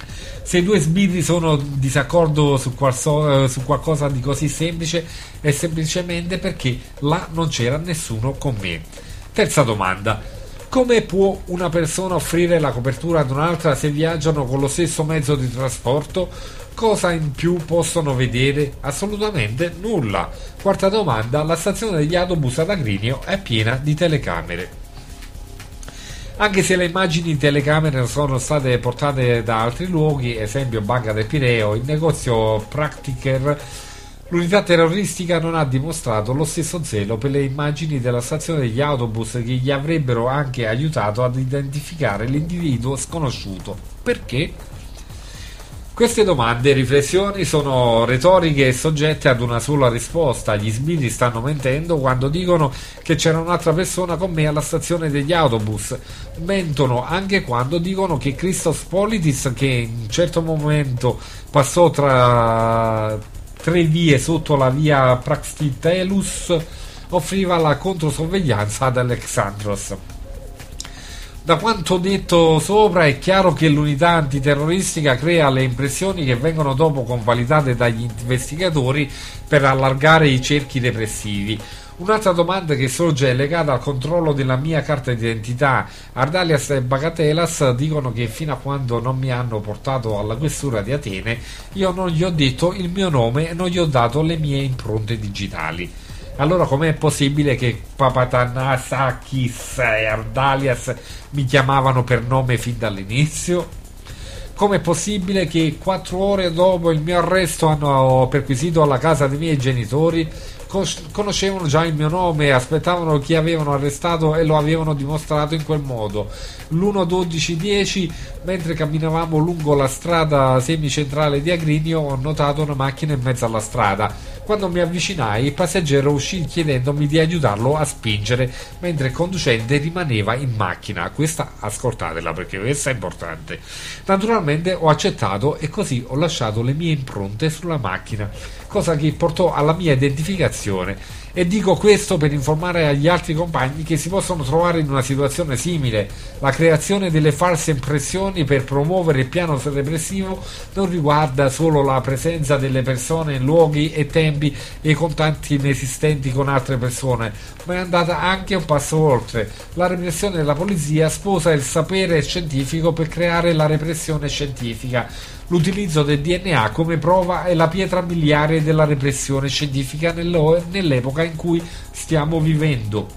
Se i due sbirri sono in disaccordo su, qualso, su qualcosa di così semplice, è semplicemente perché là non c'era nessuno con me. Terza domanda: come può una persona offrire la copertura ad un'altra se viaggiano con lo stesso mezzo di trasporto? Cosa in più possono vedere? Assolutamente nulla. Quarta domanda: la stazione degli autobus ad Agrinio è piena di telecamere. Anche se le immagini di telecamere sono state portate da altri luoghi, esempio Banca del Pireo, il negozio Praktiker, l'unità terroristica non ha dimostrato lo stesso zelo per le immagini della stazione degli autobus, che gli avrebbero anche aiutato ad identificare l'individuo sconosciuto. Perché? Queste domande e riflessioni sono retoriche e soggette ad una sola risposta. Gli sbirri stanno mentendo quando dicono che c'era un'altra persona con me alla stazione degli autobus. Mentono anche quando dicono che Christos Politis, che in un certo momento passò tra tre vie sotto la via Praxiteles, offriva la controsorveglianza ad Alexandros. Da quanto detto sopra è chiaro che l'unità antiterroristica crea le impressioni che vengono dopo convalidate dagli investigatori per allargare i cerchi repressivi. Un'altra domanda che sorge è legata al controllo della mia carta d'identità. Ardalias e Bagatelas dicono che fino a quando non mi hanno portato alla questura di Atene io non gli ho detto il mio nome e non gli ho dato le mie impronte digitali. Allora com'è possibile che Papatanasakis e Ardalias mi chiamavano per nome fin dall'inizio? Com'è possibile che quattro ore dopo il mio arresto hanno perquisito la casa dei miei genitori? Conoscevano già il mio nome, aspettavano chi avevano arrestato e lo avevano dimostrato in quel modo. L'uno dodici dieci, mentre camminavamo lungo la strada semicentrale di Agrinio, ho notato una macchina in mezzo alla strada. Quando mi avvicinai, il passeggero uscì chiedendomi di aiutarlo a spingere, mentre il conducente rimaneva in macchina. Questa ascoltatela, perché questa è importante. Naturalmente ho accettato e così ho lasciato le mie impronte sulla macchina, cosa che portò alla mia identificazione. E dico questo per informare agli altri compagni che si possono trovare in una situazione simile. La creazione delle false impressioni per promuovere il piano repressivo non riguarda solo la presenza delle persone in luoghi e tempi e i contatti inesistenti con altre persone, ma è andata anche un passo oltre. La repressione della polizia sposa il sapere scientifico per creare la repressione scientifica. L'utilizzo del D N A come prova è la pietra miliare della repressione scientifica nell'epoca in cui stiamo vivendo.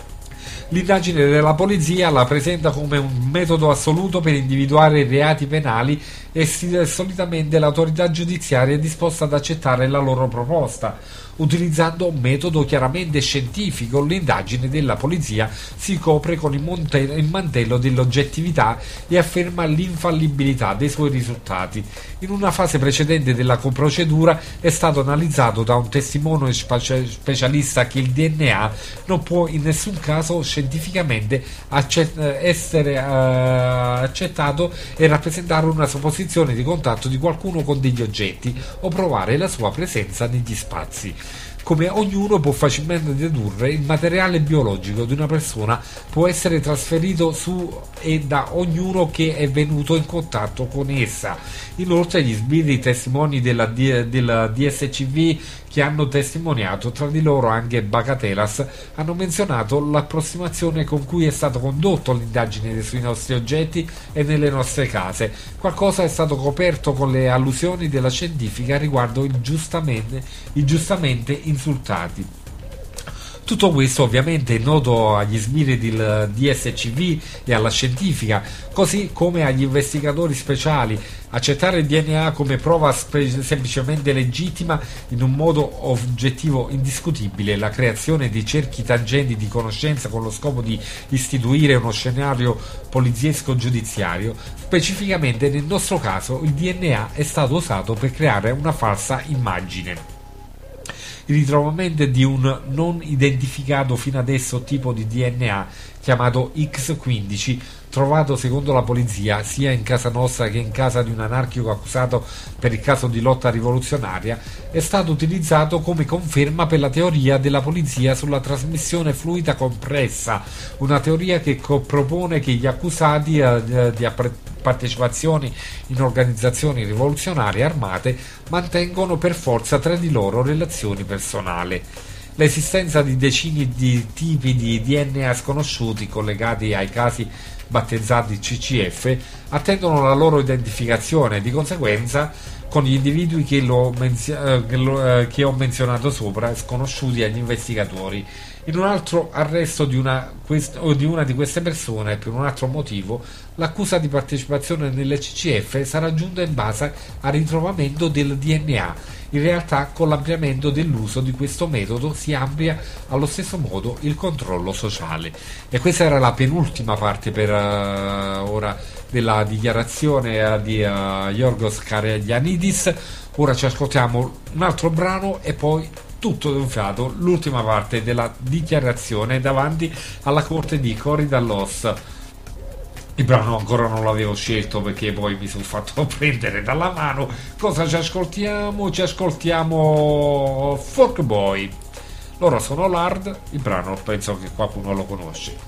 L'indagine della polizia la presenta come un metodo assoluto per individuare i reati penali e solitamente l'autorità giudiziaria è disposta ad accettare la loro proposta. Utilizzando un metodo chiaramente scientifico, l'indagine della polizia si copre con il, monte- il mantello dell'oggettività e afferma l'infallibilità dei suoi risultati. In una fase precedente della procedura è stato analizzato da un testimone spe- specialista che il D N A non può in nessun caso scientificamente accett- essere uh, accettato e rappresentare una supposizione di contatto di qualcuno con degli oggetti o provare la sua presenza negli spazi. Come ognuno può facilmente dedurre, il materiale biologico di una persona può essere trasferito su e da ognuno che è venuto in contatto con essa. Inoltre gli sbirri testimoni della, della D S C V che hanno testimoniato, tra di loro anche Bagatelas, hanno menzionato l'approssimazione con cui è stato condotto l'indagine sui nostri oggetti e nelle nostre case. Qualcosa è stato coperto con le allusioni della scientifica riguardo il giustamente, i giustamente insultati. Tutto questo ovviamente è noto agli sbirri del D S C V e alla scientifica, così come agli investigatori speciali. Accettare il D N A come prova spe- semplicemente legittima in un modo oggettivo indiscutibile la creazione di cerchi tangenti di conoscenza con lo scopo di istituire uno scenario poliziesco giudiziario. Specificamente nel nostro caso il D N A è stato usato per creare una falsa immagine. Il ritrovamento di un non identificato fino adesso tipo di D N A chiamato X quindici, trovato secondo la polizia sia in casa nostra che in casa di un anarchico accusato per il caso di lotta rivoluzionaria, è stato utilizzato come conferma per la teoria della polizia sulla trasmissione fluida compressa, una teoria che co- propone che gli accusati eh, di appre- partecipazioni in organizzazioni rivoluzionarie armate mantengono per forza tra di loro relazioni personali. L'esistenza di decine di tipi di D N A sconosciuti collegati ai casi battezzati C C F attendono la loro identificazione e di conseguenza con gli individui che, lo menzio- che, lo, eh, che ho menzionato sopra, sconosciuti agli investigatori. In un altro arresto di una, quest- o di una di queste persone, per un altro motivo, l'accusa di partecipazione nelle C C F sarà giunta in base al ritrovamento del D N A. In realtà, con l'ampliamento dell'uso di questo metodo si amplia allo stesso modo il controllo sociale. E questa era la penultima parte per uh, ora della dichiarazione uh, di uh, Yorgos Karagianidis. Ora ci ascoltiamo un altro brano e poi tutto d'un fiato l'ultima parte della dichiarazione davanti alla corte di Korydallos. Il brano ancora non l'avevo scelto perché poi mi sono fatto prendere dalla mano. Cosa ci ascoltiamo? Ci ascoltiamo Folk Boy. Loro sono l'Hard, il brano penso che qualcuno lo conosce.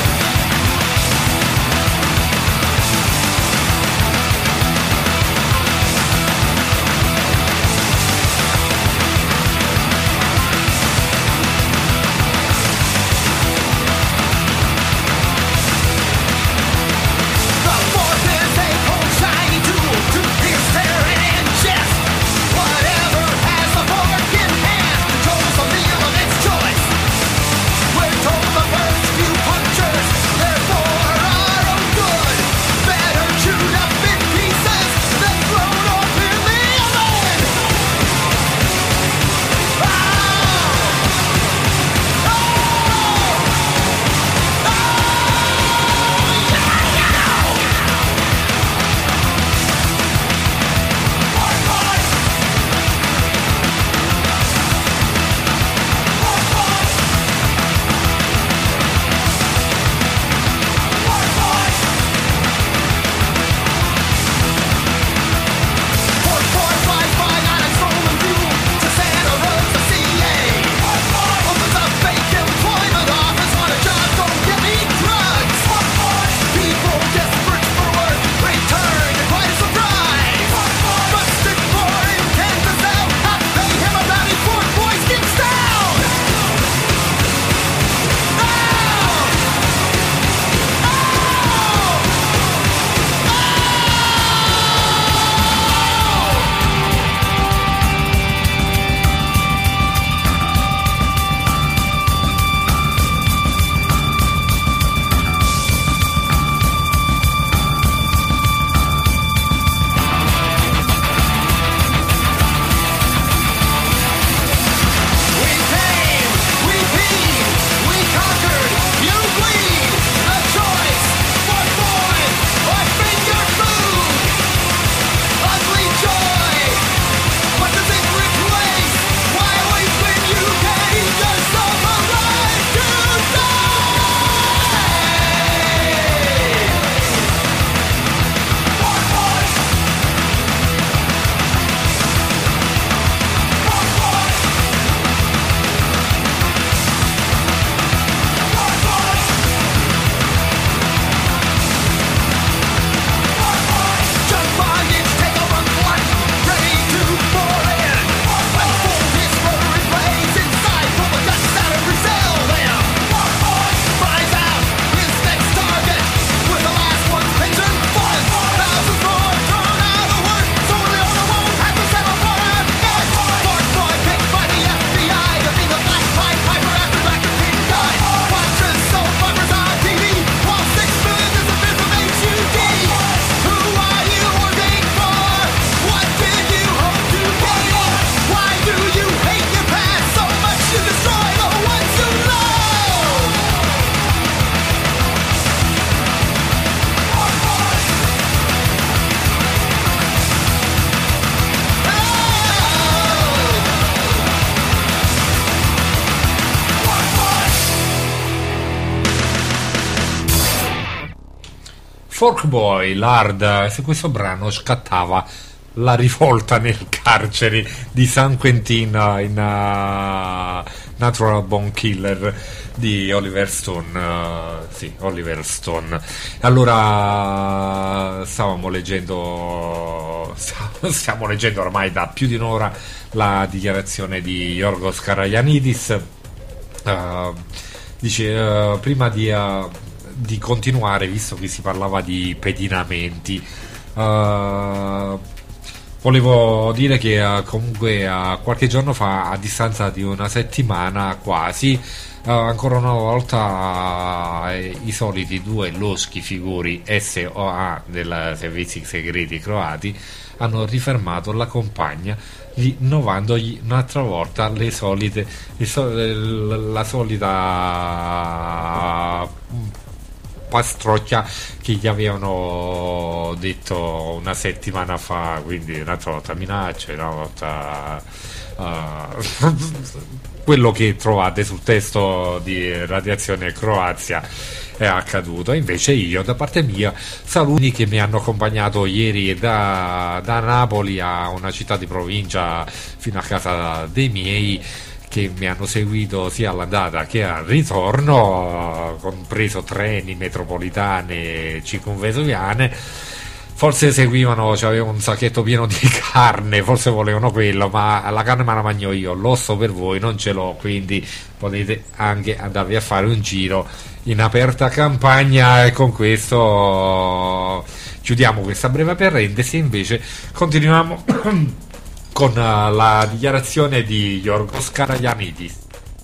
We'll be right back. Fork Boy, l'hard, se questo brano scattava la rivolta nel carcere di San Quentin in uh, Natural Born Killer di Oliver Stone. Uh, sì, Oliver Stone. Allora stavamo leggendo stiamo leggendo ormai da più di un'ora la dichiarazione di Yorgos Karagiannis. Uh, dice uh, prima di, uh, di continuare, visto che si parlava di pedinamenti, uh, volevo dire che uh, comunque uh, qualche giorno fa, a distanza di una settimana quasi, uh, ancora una volta uh, i soliti due loschi figuri S O A dei servizi segreti croati hanno rifermato la compagna, rinnovandogli un'altra volta le solite le so, la solita pastrocchia che gli avevano detto una settimana fa, quindi un'altra volta minacce, una volta uh, quello che trovate sul testo di Radiazione Croazia è accaduto. Invece io, da parte mia, saluti che mi hanno accompagnato ieri da, da Napoli a una città di provincia fino a casa dei miei, che mi hanno seguito sia all'andata che al ritorno, compreso treni, metropolitane, circumvesuviane. Forse seguivano, c'avevo un sacchetto pieno di carne, forse volevano quello, ma la carne me la mangio io, l'osso per voi non ce l'ho, quindi potete anche andarvi a fare un giro in aperta campagna. E con questo chiudiamo questa breve parentesi e invece continuiamo con uh, la dichiarazione di Yorgos Karagiannis.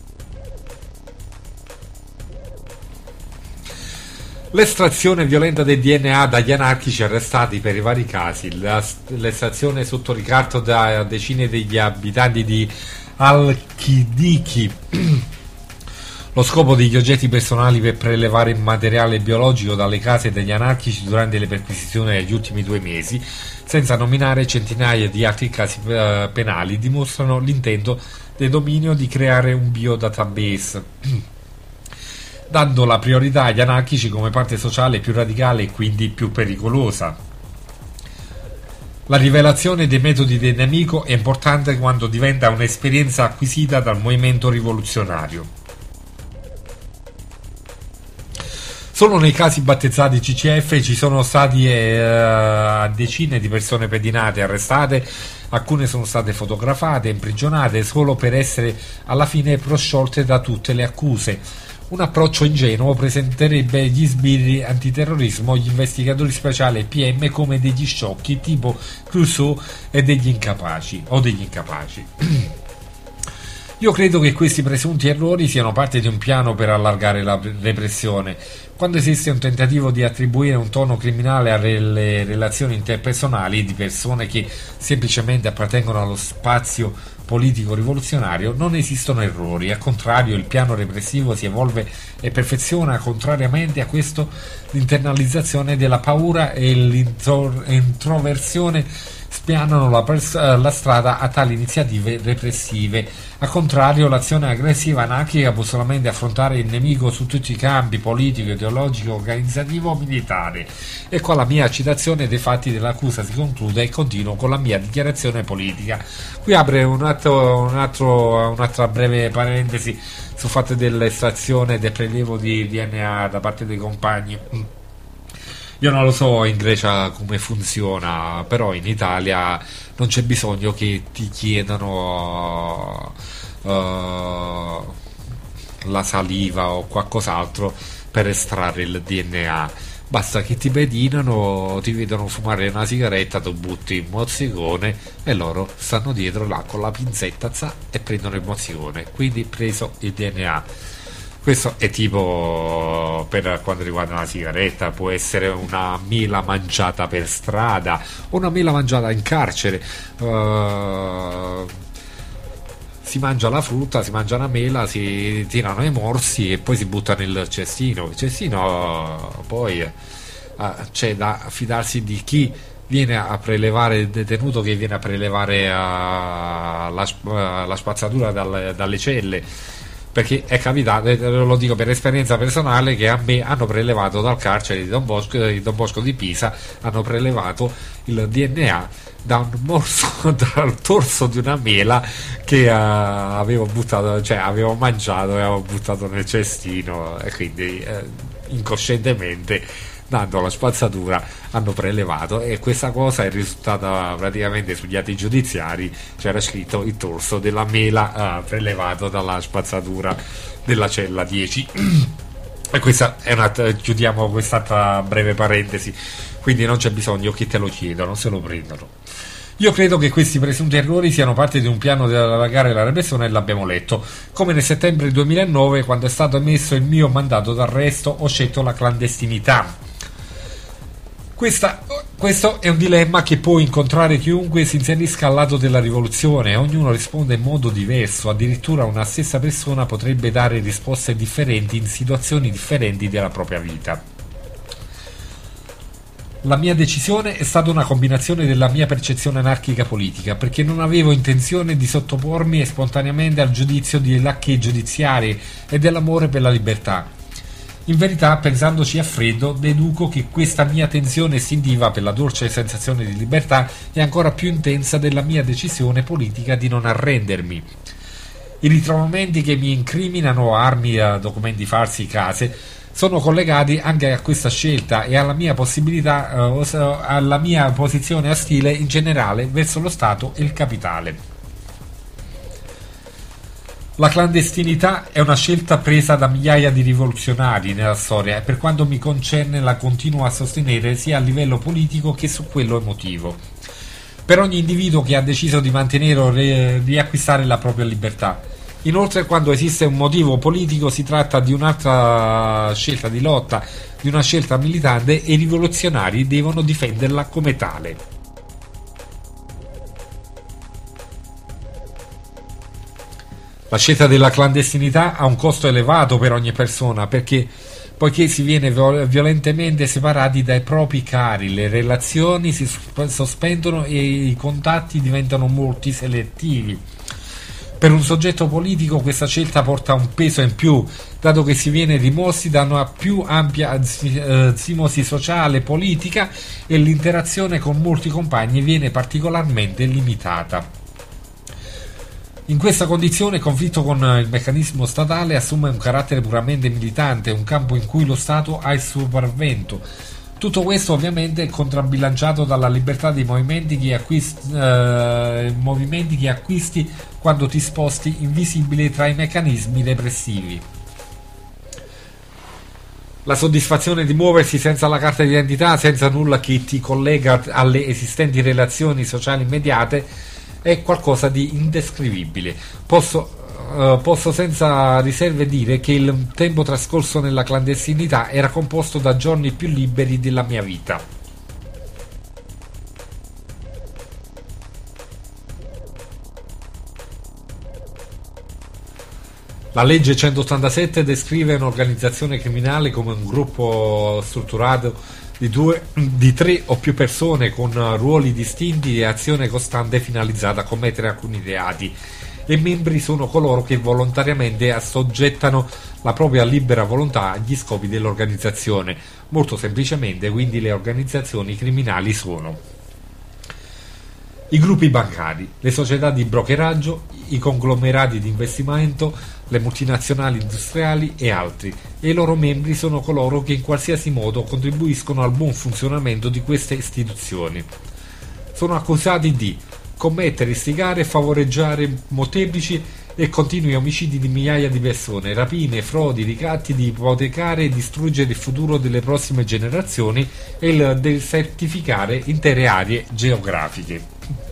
L'estrazione violenta del D N A dagli anarchici arrestati per i vari casi, la, l'estrazione sotto ricatto da decine degli abitanti di Al-Kidiki, lo scopo degli oggetti personali per prelevare il materiale biologico dalle case degli anarchici durante le perquisizioni degli ultimi due mesi, senza nominare centinaia di altri casi uh, penali, dimostrano l'intento del dominio di creare un biodatabase, dando la priorità agli anarchici come parte sociale più radicale e quindi più pericolosa. La rivelazione dei metodi del nemico è importante quando diventa un'esperienza acquisita dal movimento rivoluzionario. Solo nei casi battezzati C C F ci sono stati eh, decine di persone pedinate, arrestate, alcune sono state fotografate, imprigionate solo per essere alla fine prosciolte da tutte le accuse. Un approccio ingenuo presenterebbe gli sbirri antiterrorismo, gli investigatori speciali e P M come degli sciocchi tipo Clouseau e degli incapaci o degli incapaci. Io credo che questi presunti errori siano parte di un piano per allargare la repressione. Quando esiste un tentativo di attribuire un tono criminale alle relazioni interpersonali di persone che semplicemente appartengono allo spazio politico rivoluzionario, non esistono errori. Al contrario, il piano repressivo si evolve e perfeziona. Contrariamente a questo, l'internalizzazione della paura e l'introversione spianano la, pers- la strada a tali iniziative repressive. Al contrario, l'azione aggressiva anarchica può solamente affrontare il nemico su tutti i campi: politico, ideologico, organizzativo, militare. E qua la mia citazione dei fatti dell'accusa si conclude e continuo con la mia dichiarazione politica. Qui apre un altro, un altro, un'altra breve parentesi sul fatto dell'estrazione del prelievo di D N A da parte dei compagni. Io non lo so in Grecia come funziona, però in Italia non c'è bisogno che ti chiedano uh, la saliva o qualcos'altro per estrarre il D N A. Basta che ti pedinano, ti vedono fumare una sigaretta, tu butti il mozzicone e loro stanno dietro là con la pinzetta za, e prendono il mozzicone, quindi preso il D N A. Questo è tipo per quanto riguarda una sigaretta, può essere una mela mangiata per strada, una mela mangiata in carcere. Uh, si mangia la frutta, si mangia una mela, si tirano i morsi e poi si butta nel cestino. Il cestino poi uh, c'è da fidarsi di chi viene a prelevare, il detenuto che viene a prelevare uh, la, uh, la spazzatura dalle, dalle celle. perché è capitato, lo dico per esperienza personale, che a me hanno prelevato dal carcere di Don Bosco, di Don Bosco di Pisa, hanno prelevato il D N A da un morso, dal torso di una mela che uh, avevo buttato, cioè avevo mangiato e avevo buttato nel cestino, e quindi uh, incoscientemente, dando la spazzatura, hanno prelevato, e questa cosa è risultata praticamente sugli atti giudiziari, c'era scritto il torso della mela uh, prelevato dalla spazzatura della cella dieci. E questa è una, chiudiamo quest'altra breve parentesi, quindi non c'è bisogno che te lo chiedano, se lo prendono. Io credo che questi presunti errori siano parte di un piano di allargare la repressione, e l'abbiamo letto. Come nel settembre duemilanove, quando è stato emesso il mio mandato d'arresto, ho scelto la clandestinità. Questa, questo è un dilemma che può incontrare chiunque si inserisca al lato della rivoluzione. Ognuno risponde in modo diverso, addirittura una stessa persona potrebbe dare risposte differenti in situazioni differenti della propria vita. La mia decisione è stata una combinazione della mia percezione anarchica politica, perché non avevo intenzione di sottopormi spontaneamente al giudizio dei lacchei giudiziari e dell'amore per la libertà. In verità, pensandoci a freddo, deduco che questa mia tensione istintiva per la dolce sensazione di libertà è ancora più intensa della mia decisione politica di non arrendermi. I ritrovamenti che mi incriminano armi, documenti falsi, case, sono collegati anche a questa scelta e alla mia possibilità, eh, alla mia posizione ostile in generale verso lo Stato e il capitale. La clandestinità è una scelta presa da migliaia di rivoluzionari nella storia, e per quanto mi concerne la continuo a sostenere sia a livello politico che su quello emotivo. Per ogni individuo che ha deciso di mantenere o re- riacquistare la propria libertà. Inoltre, quando esiste un motivo politico, si tratta di un'altra scelta di lotta, di una scelta militante, e i rivoluzionari devono difenderla come tale. La scelta della clandestinità ha un costo elevato per ogni persona, perché poiché si viene violentemente separati dai propri cari, le relazioni si sospendono e i contatti diventano molto selettivi. Per un soggetto politico questa scelta porta un peso in più, dato che si viene rimossi da una più ampia zimosi sociale e politica, e l'interazione con molti compagni viene particolarmente limitata. In questa condizione il conflitto con il meccanismo statale assume un carattere puramente militante, un campo in cui lo Stato ha il sopravvento. Tutto questo ovviamente è contrabbilanciato dalla libertà dei movimenti che acquisti, eh, movimenti che acquisti quando ti sposti invisibile tra i meccanismi repressivi. La soddisfazione di muoversi senza la carta d'identità, senza nulla che ti collega alle esistenti relazioni sociali immediate, è qualcosa di indescrivibile. Posso, uh, posso senza riserve dire che il tempo trascorso nella clandestinità era composto da giorni più liberi della mia vita. La legge centottantasette descrive un'organizzazione criminale come un gruppo strutturato di due, di tre o più persone con ruoli distinti e azione costante finalizzata a commettere alcuni reati. I membri sono coloro che volontariamente assoggettano la propria libera volontà agli scopi dell'organizzazione. Molto semplicemente, quindi, le organizzazioni criminali sono i gruppi bancari, le società di brokeraggio, i conglomerati di investimento, le multinazionali industriali e altri, e i loro membri sono coloro che in qualsiasi modo contribuiscono al buon funzionamento di queste istituzioni. Sono accusati di commettere, istigare e favoreggiare molteplici e continui omicidi di migliaia di persone, rapine, frodi, ricatti, di ipotecare e distruggere il futuro delle prossime generazioni e il desertificare intere aree geografiche.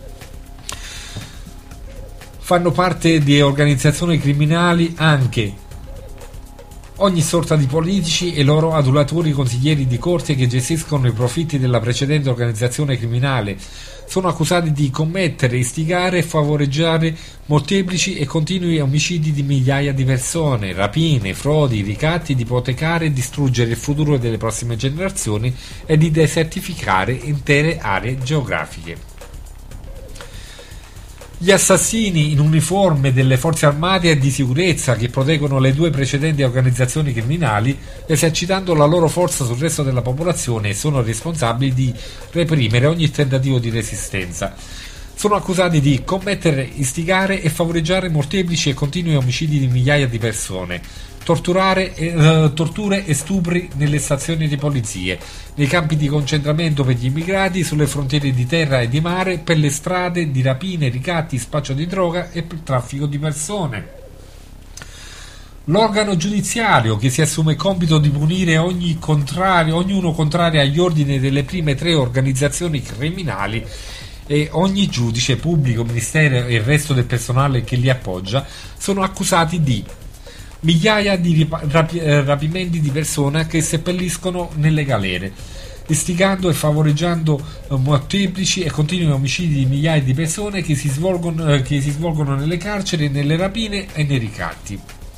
Fanno parte di organizzazioni criminali anche ogni sorta di politici e loro adulatori consiglieri di corte che gestiscono i profitti della precedente organizzazione criminale. Sono accusati di commettere, istigare e favoreggiare molteplici e continui omicidi di migliaia di persone, rapine, frodi, ricatti, di ipotecare e distruggere il futuro delle prossime generazioni e di desertificare intere aree geografiche. Gli assassini in uniforme delle forze armate e di sicurezza che proteggono le due precedenti organizzazioni criminali, esercitando la loro forza sul resto della popolazione, sono responsabili di reprimere ogni tentativo di resistenza. Sono accusati di commettere, istigare e favoreggiare molteplici e continui omicidi di migliaia di persone, torturare, eh, torture e stupri nelle stazioni di polizie, nei campi di concentramento per gli immigrati, sulle frontiere di terra e di mare, per le strade, di rapine, ricatti, spaccio di droga e per traffico di persone. L'organo giudiziario, che si assume il compito di punire ogni contrario, ognuno contrario agli ordini delle prime tre organizzazioni criminali, e ogni giudice, pubblico ministero e il resto del personale che li appoggia, sono accusati di migliaia di rapi- rapimenti di persone che seppelliscono nelle galere, istigando e favoreggiando molteplici e continui omicidi di migliaia di persone che si svolgono, eh, che si svolgono nelle carceri, nelle rapine e nei ricatti.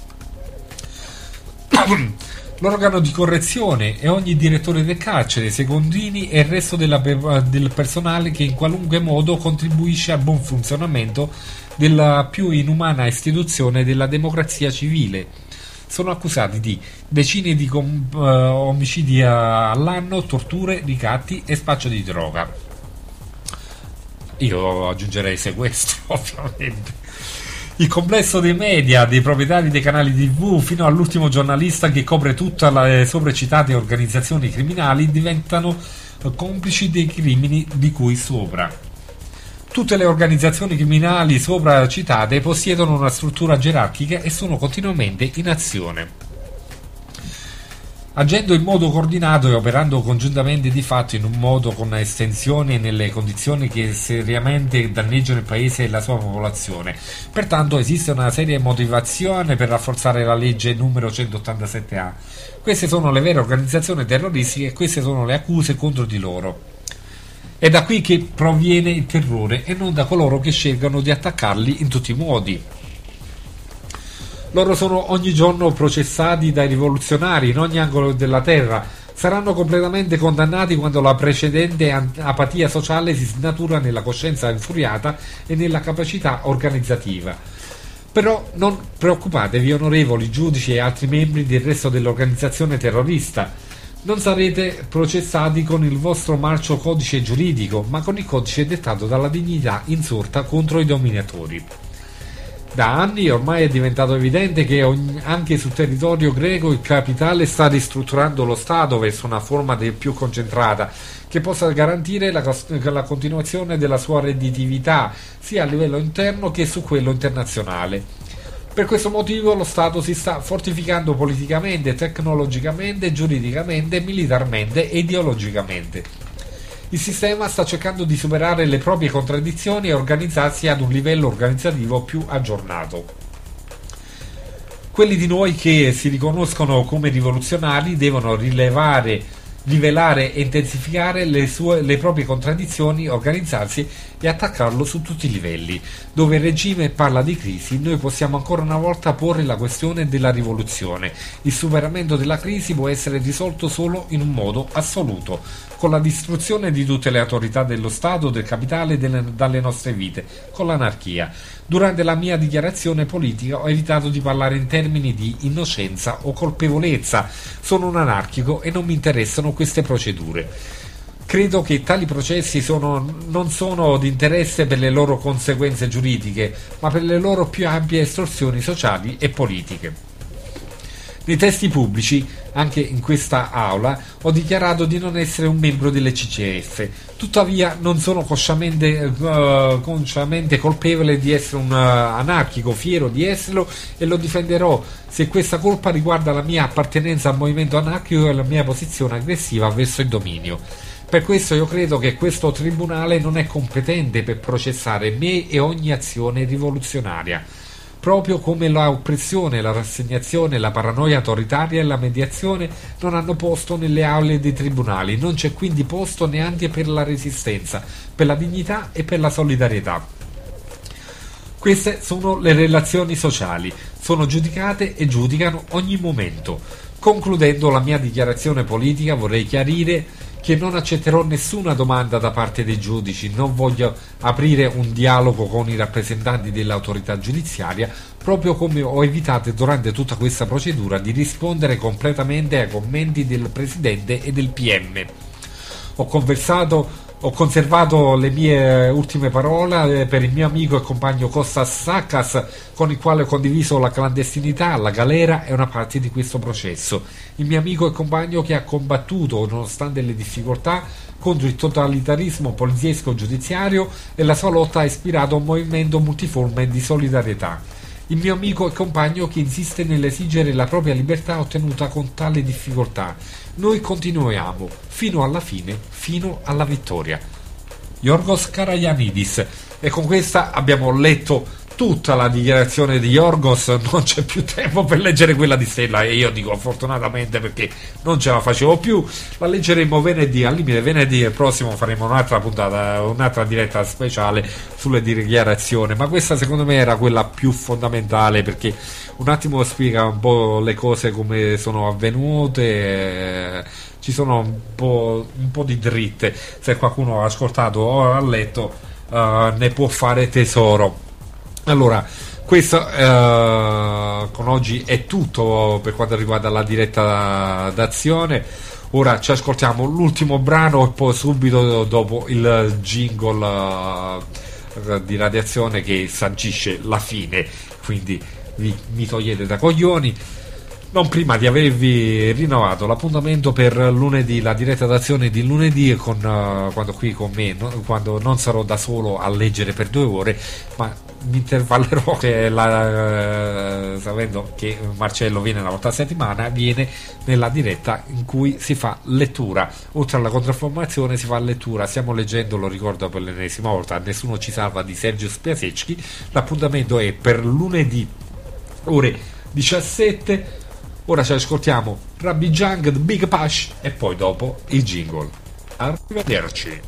L'organo di correzione e ogni direttore del carcere, secondini e il resto della, del personale che in qualunque modo contribuisce al buon funzionamento della più inumana istituzione della democrazia civile. Sono accusati di decine di com- uh, omicidi all'anno, torture, ricatti e spaccio di droga. Io aggiungerei sequestro, ovviamente. Il complesso dei media, dei proprietari dei canali tivù, fino all'ultimo giornalista che copre tutte le sopracitate organizzazioni criminali, diventano complici dei crimini di cui sopra. Tutte le organizzazioni criminali sopra citate possiedono una struttura gerarchica e sono continuamente in azione. Agendo in modo coordinato e operando congiuntamente di fatto in un modo con estensione nelle condizioni che seriamente danneggiano il paese e la sua popolazione. Pertanto esiste una seria motivazione per rafforzare la legge numero centottantasette A. Queste sono le vere organizzazioni terroristiche e queste sono le accuse contro di loro. È da qui che proviene il terrore e non da coloro che scelgono di attaccarli in tutti i modi. Loro sono ogni giorno processati dai rivoluzionari in ogni angolo della terra. Saranno completamente condannati quando la precedente apatia sociale si snatura nella coscienza infuriata e nella capacità organizzativa. Però non preoccupatevi, onorevoli giudici e altri membri del resto dell'organizzazione terrorista. Non sarete processati con il vostro marcio codice giuridico, ma con il codice dettato dalla dignità insorta contro i dominatori. Da anni ormai è diventato evidente che ogni, anche sul territorio greco il capitale sta ristrutturando lo Stato verso una forma del più concentrata che possa garantire la, la continuazione della sua redditività sia a livello interno che su quello internazionale. Per questo motivo lo Stato si sta fortificando politicamente, tecnologicamente, giuridicamente, militarmente e ideologicamente. Il sistema sta cercando di superare le proprie contraddizioni e organizzarsi ad un livello organizzativo più aggiornato. Quelli di noi che si riconoscono come rivoluzionari devono rilevare, rivelare e intensificare le, sue, le proprie contraddizioni, organizzarsi e attaccarlo su tutti i livelli. Dove il regime parla di crisi, noi possiamo ancora una volta porre la questione della rivoluzione. Il superamento della crisi può essere risolto solo in un modo assoluto, con la distruzione di tutte le autorità dello Stato, del capitale delle, dalle nostre vite, con l'anarchia. Durante la mia dichiarazione politica ho evitato di parlare in termini di innocenza o colpevolezza. Sono un anarchico e non mi interessano queste procedure. Credo che tali processi sono, non sono di interesse per le loro conseguenze giuridiche, ma per le loro più ampie estorsioni sociali e politiche. Nei testi pubblici, anche in questa aula, ho dichiarato di non essere un membro delle C C F. Tuttavia non sono consciamente, uh, consciamente colpevole di essere un uh, anarchico, fiero di esserlo, e lo difenderò se questa colpa riguarda la mia appartenenza al movimento anarchico e la mia posizione aggressiva verso il dominio. Per questo io credo che questo tribunale non è competente per processare me e ogni azione rivoluzionaria. Proprio come la oppressione, la rassegnazione, la paranoia autoritaria e la mediazione non hanno posto nelle aule dei tribunali, non c'è quindi posto neanche per la resistenza, per la dignità e per la solidarietà. Queste sono le relazioni sociali, sono giudicate e giudicano ogni momento. Concludendo la mia dichiarazione politica vorrei chiarire che non accetterò nessuna domanda da parte dei giudici, non voglio aprire un dialogo con i rappresentanti dell'autorità giudiziaria, proprio come ho evitato durante tutta questa procedura di rispondere completamente ai commenti del Presidente e del P M. Ho conversato Ho conservato le mie ultime parole per il mio amico e compagno Kostas Sakas, con il quale ho condiviso la clandestinità, la galera e una parte di questo processo. Il mio amico e compagno che ha combattuto, nonostante le difficoltà, contro il totalitarismo poliziesco giudiziario, e la sua lotta ha ispirato un movimento multiforme di solidarietà. Il mio amico e compagno che insiste nell'esigere la propria libertà ottenuta con tale difficoltà. Noi continuiamo fino alla fine, fino alla vittoria. Yorgos Karayanidis. E con questa abbiamo letto tutta la dichiarazione di Yorgos, non c'è più tempo per leggere quella di Stella, e io dico fortunatamente perché non ce la facevo più. La leggeremo venerdì, al limite venerdì e prossimo faremo un'altra puntata, un'altra diretta speciale sulle dichiarazioni, ma questa secondo me era quella più fondamentale, perché un attimo spiega un po' le cose come sono avvenute, eh, ci sono un po', un po' di dritte, se qualcuno ha ascoltato o ha letto uh, ne può fare tesoro. Allora, questo uh, con oggi è tutto per quanto riguarda la diretta d'azione. Ora ci ascoltiamo l'ultimo brano e poi subito dopo il jingle uh, di radiazione che sancisce la fine, quindi vi, mi togliete da coglioni. Non prima di avervi rinnovato l'appuntamento per lunedì, la diretta d'azione di lunedì, con, uh, quando qui con me, no, quando non sarò da solo a leggere per due ore, ma mi intervallerò, che la, uh, sapendo che Marcello viene una volta a settimana, viene nella diretta in cui si fa lettura, oltre alla controinformazione si fa lettura. Stiamo leggendo, lo ricordo per l'ennesima volta, Nessuno ci salva di Sergio Spiasecki. L'appuntamento è per lunedì ore diciassette. Ora ci ascoltiamo Rabbi Jang, The Big Push e poi dopo il jingle. Arrivederci.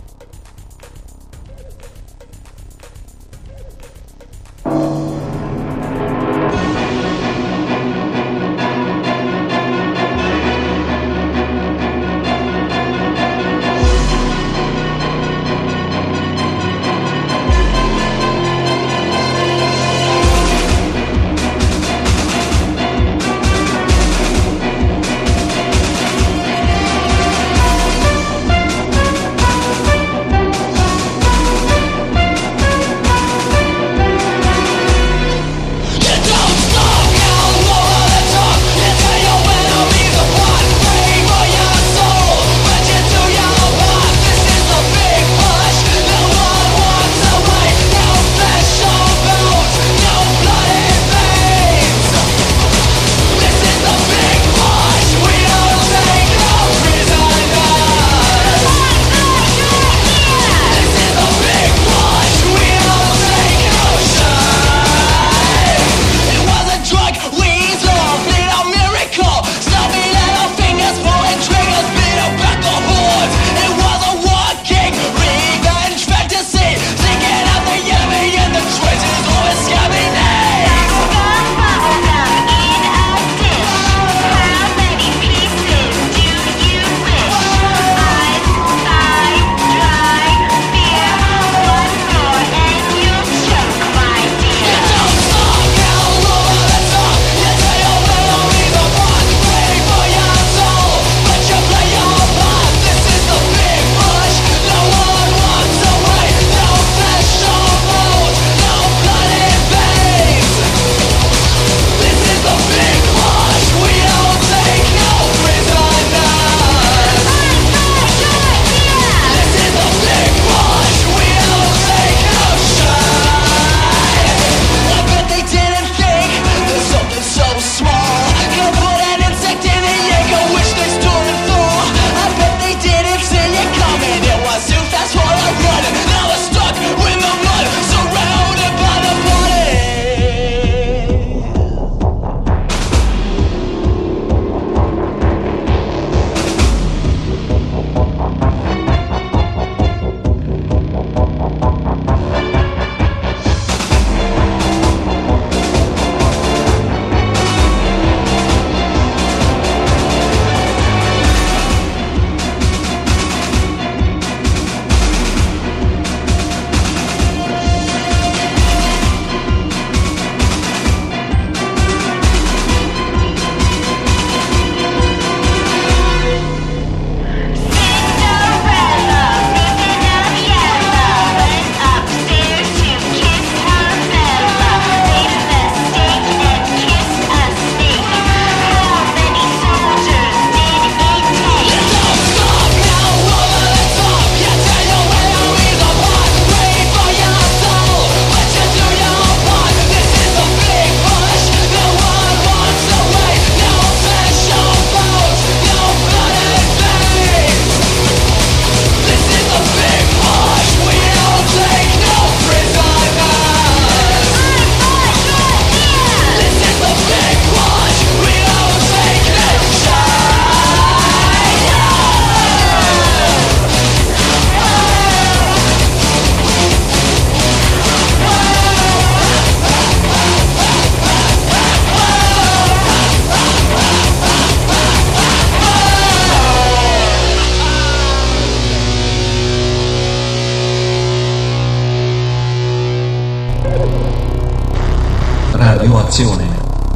Radioazione.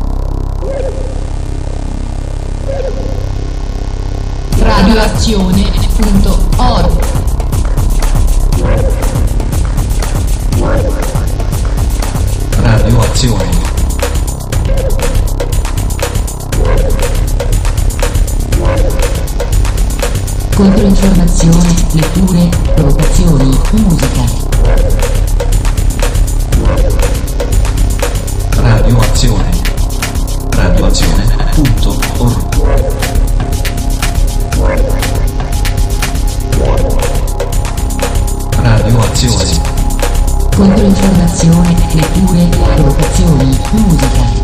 Radioazione punto org. Radioazione. Controinformazione, letture, provocazioni, musica. Radioazione. Radioazione punto org. Radioazione. Controinformazione, letture, provocazioni, musica.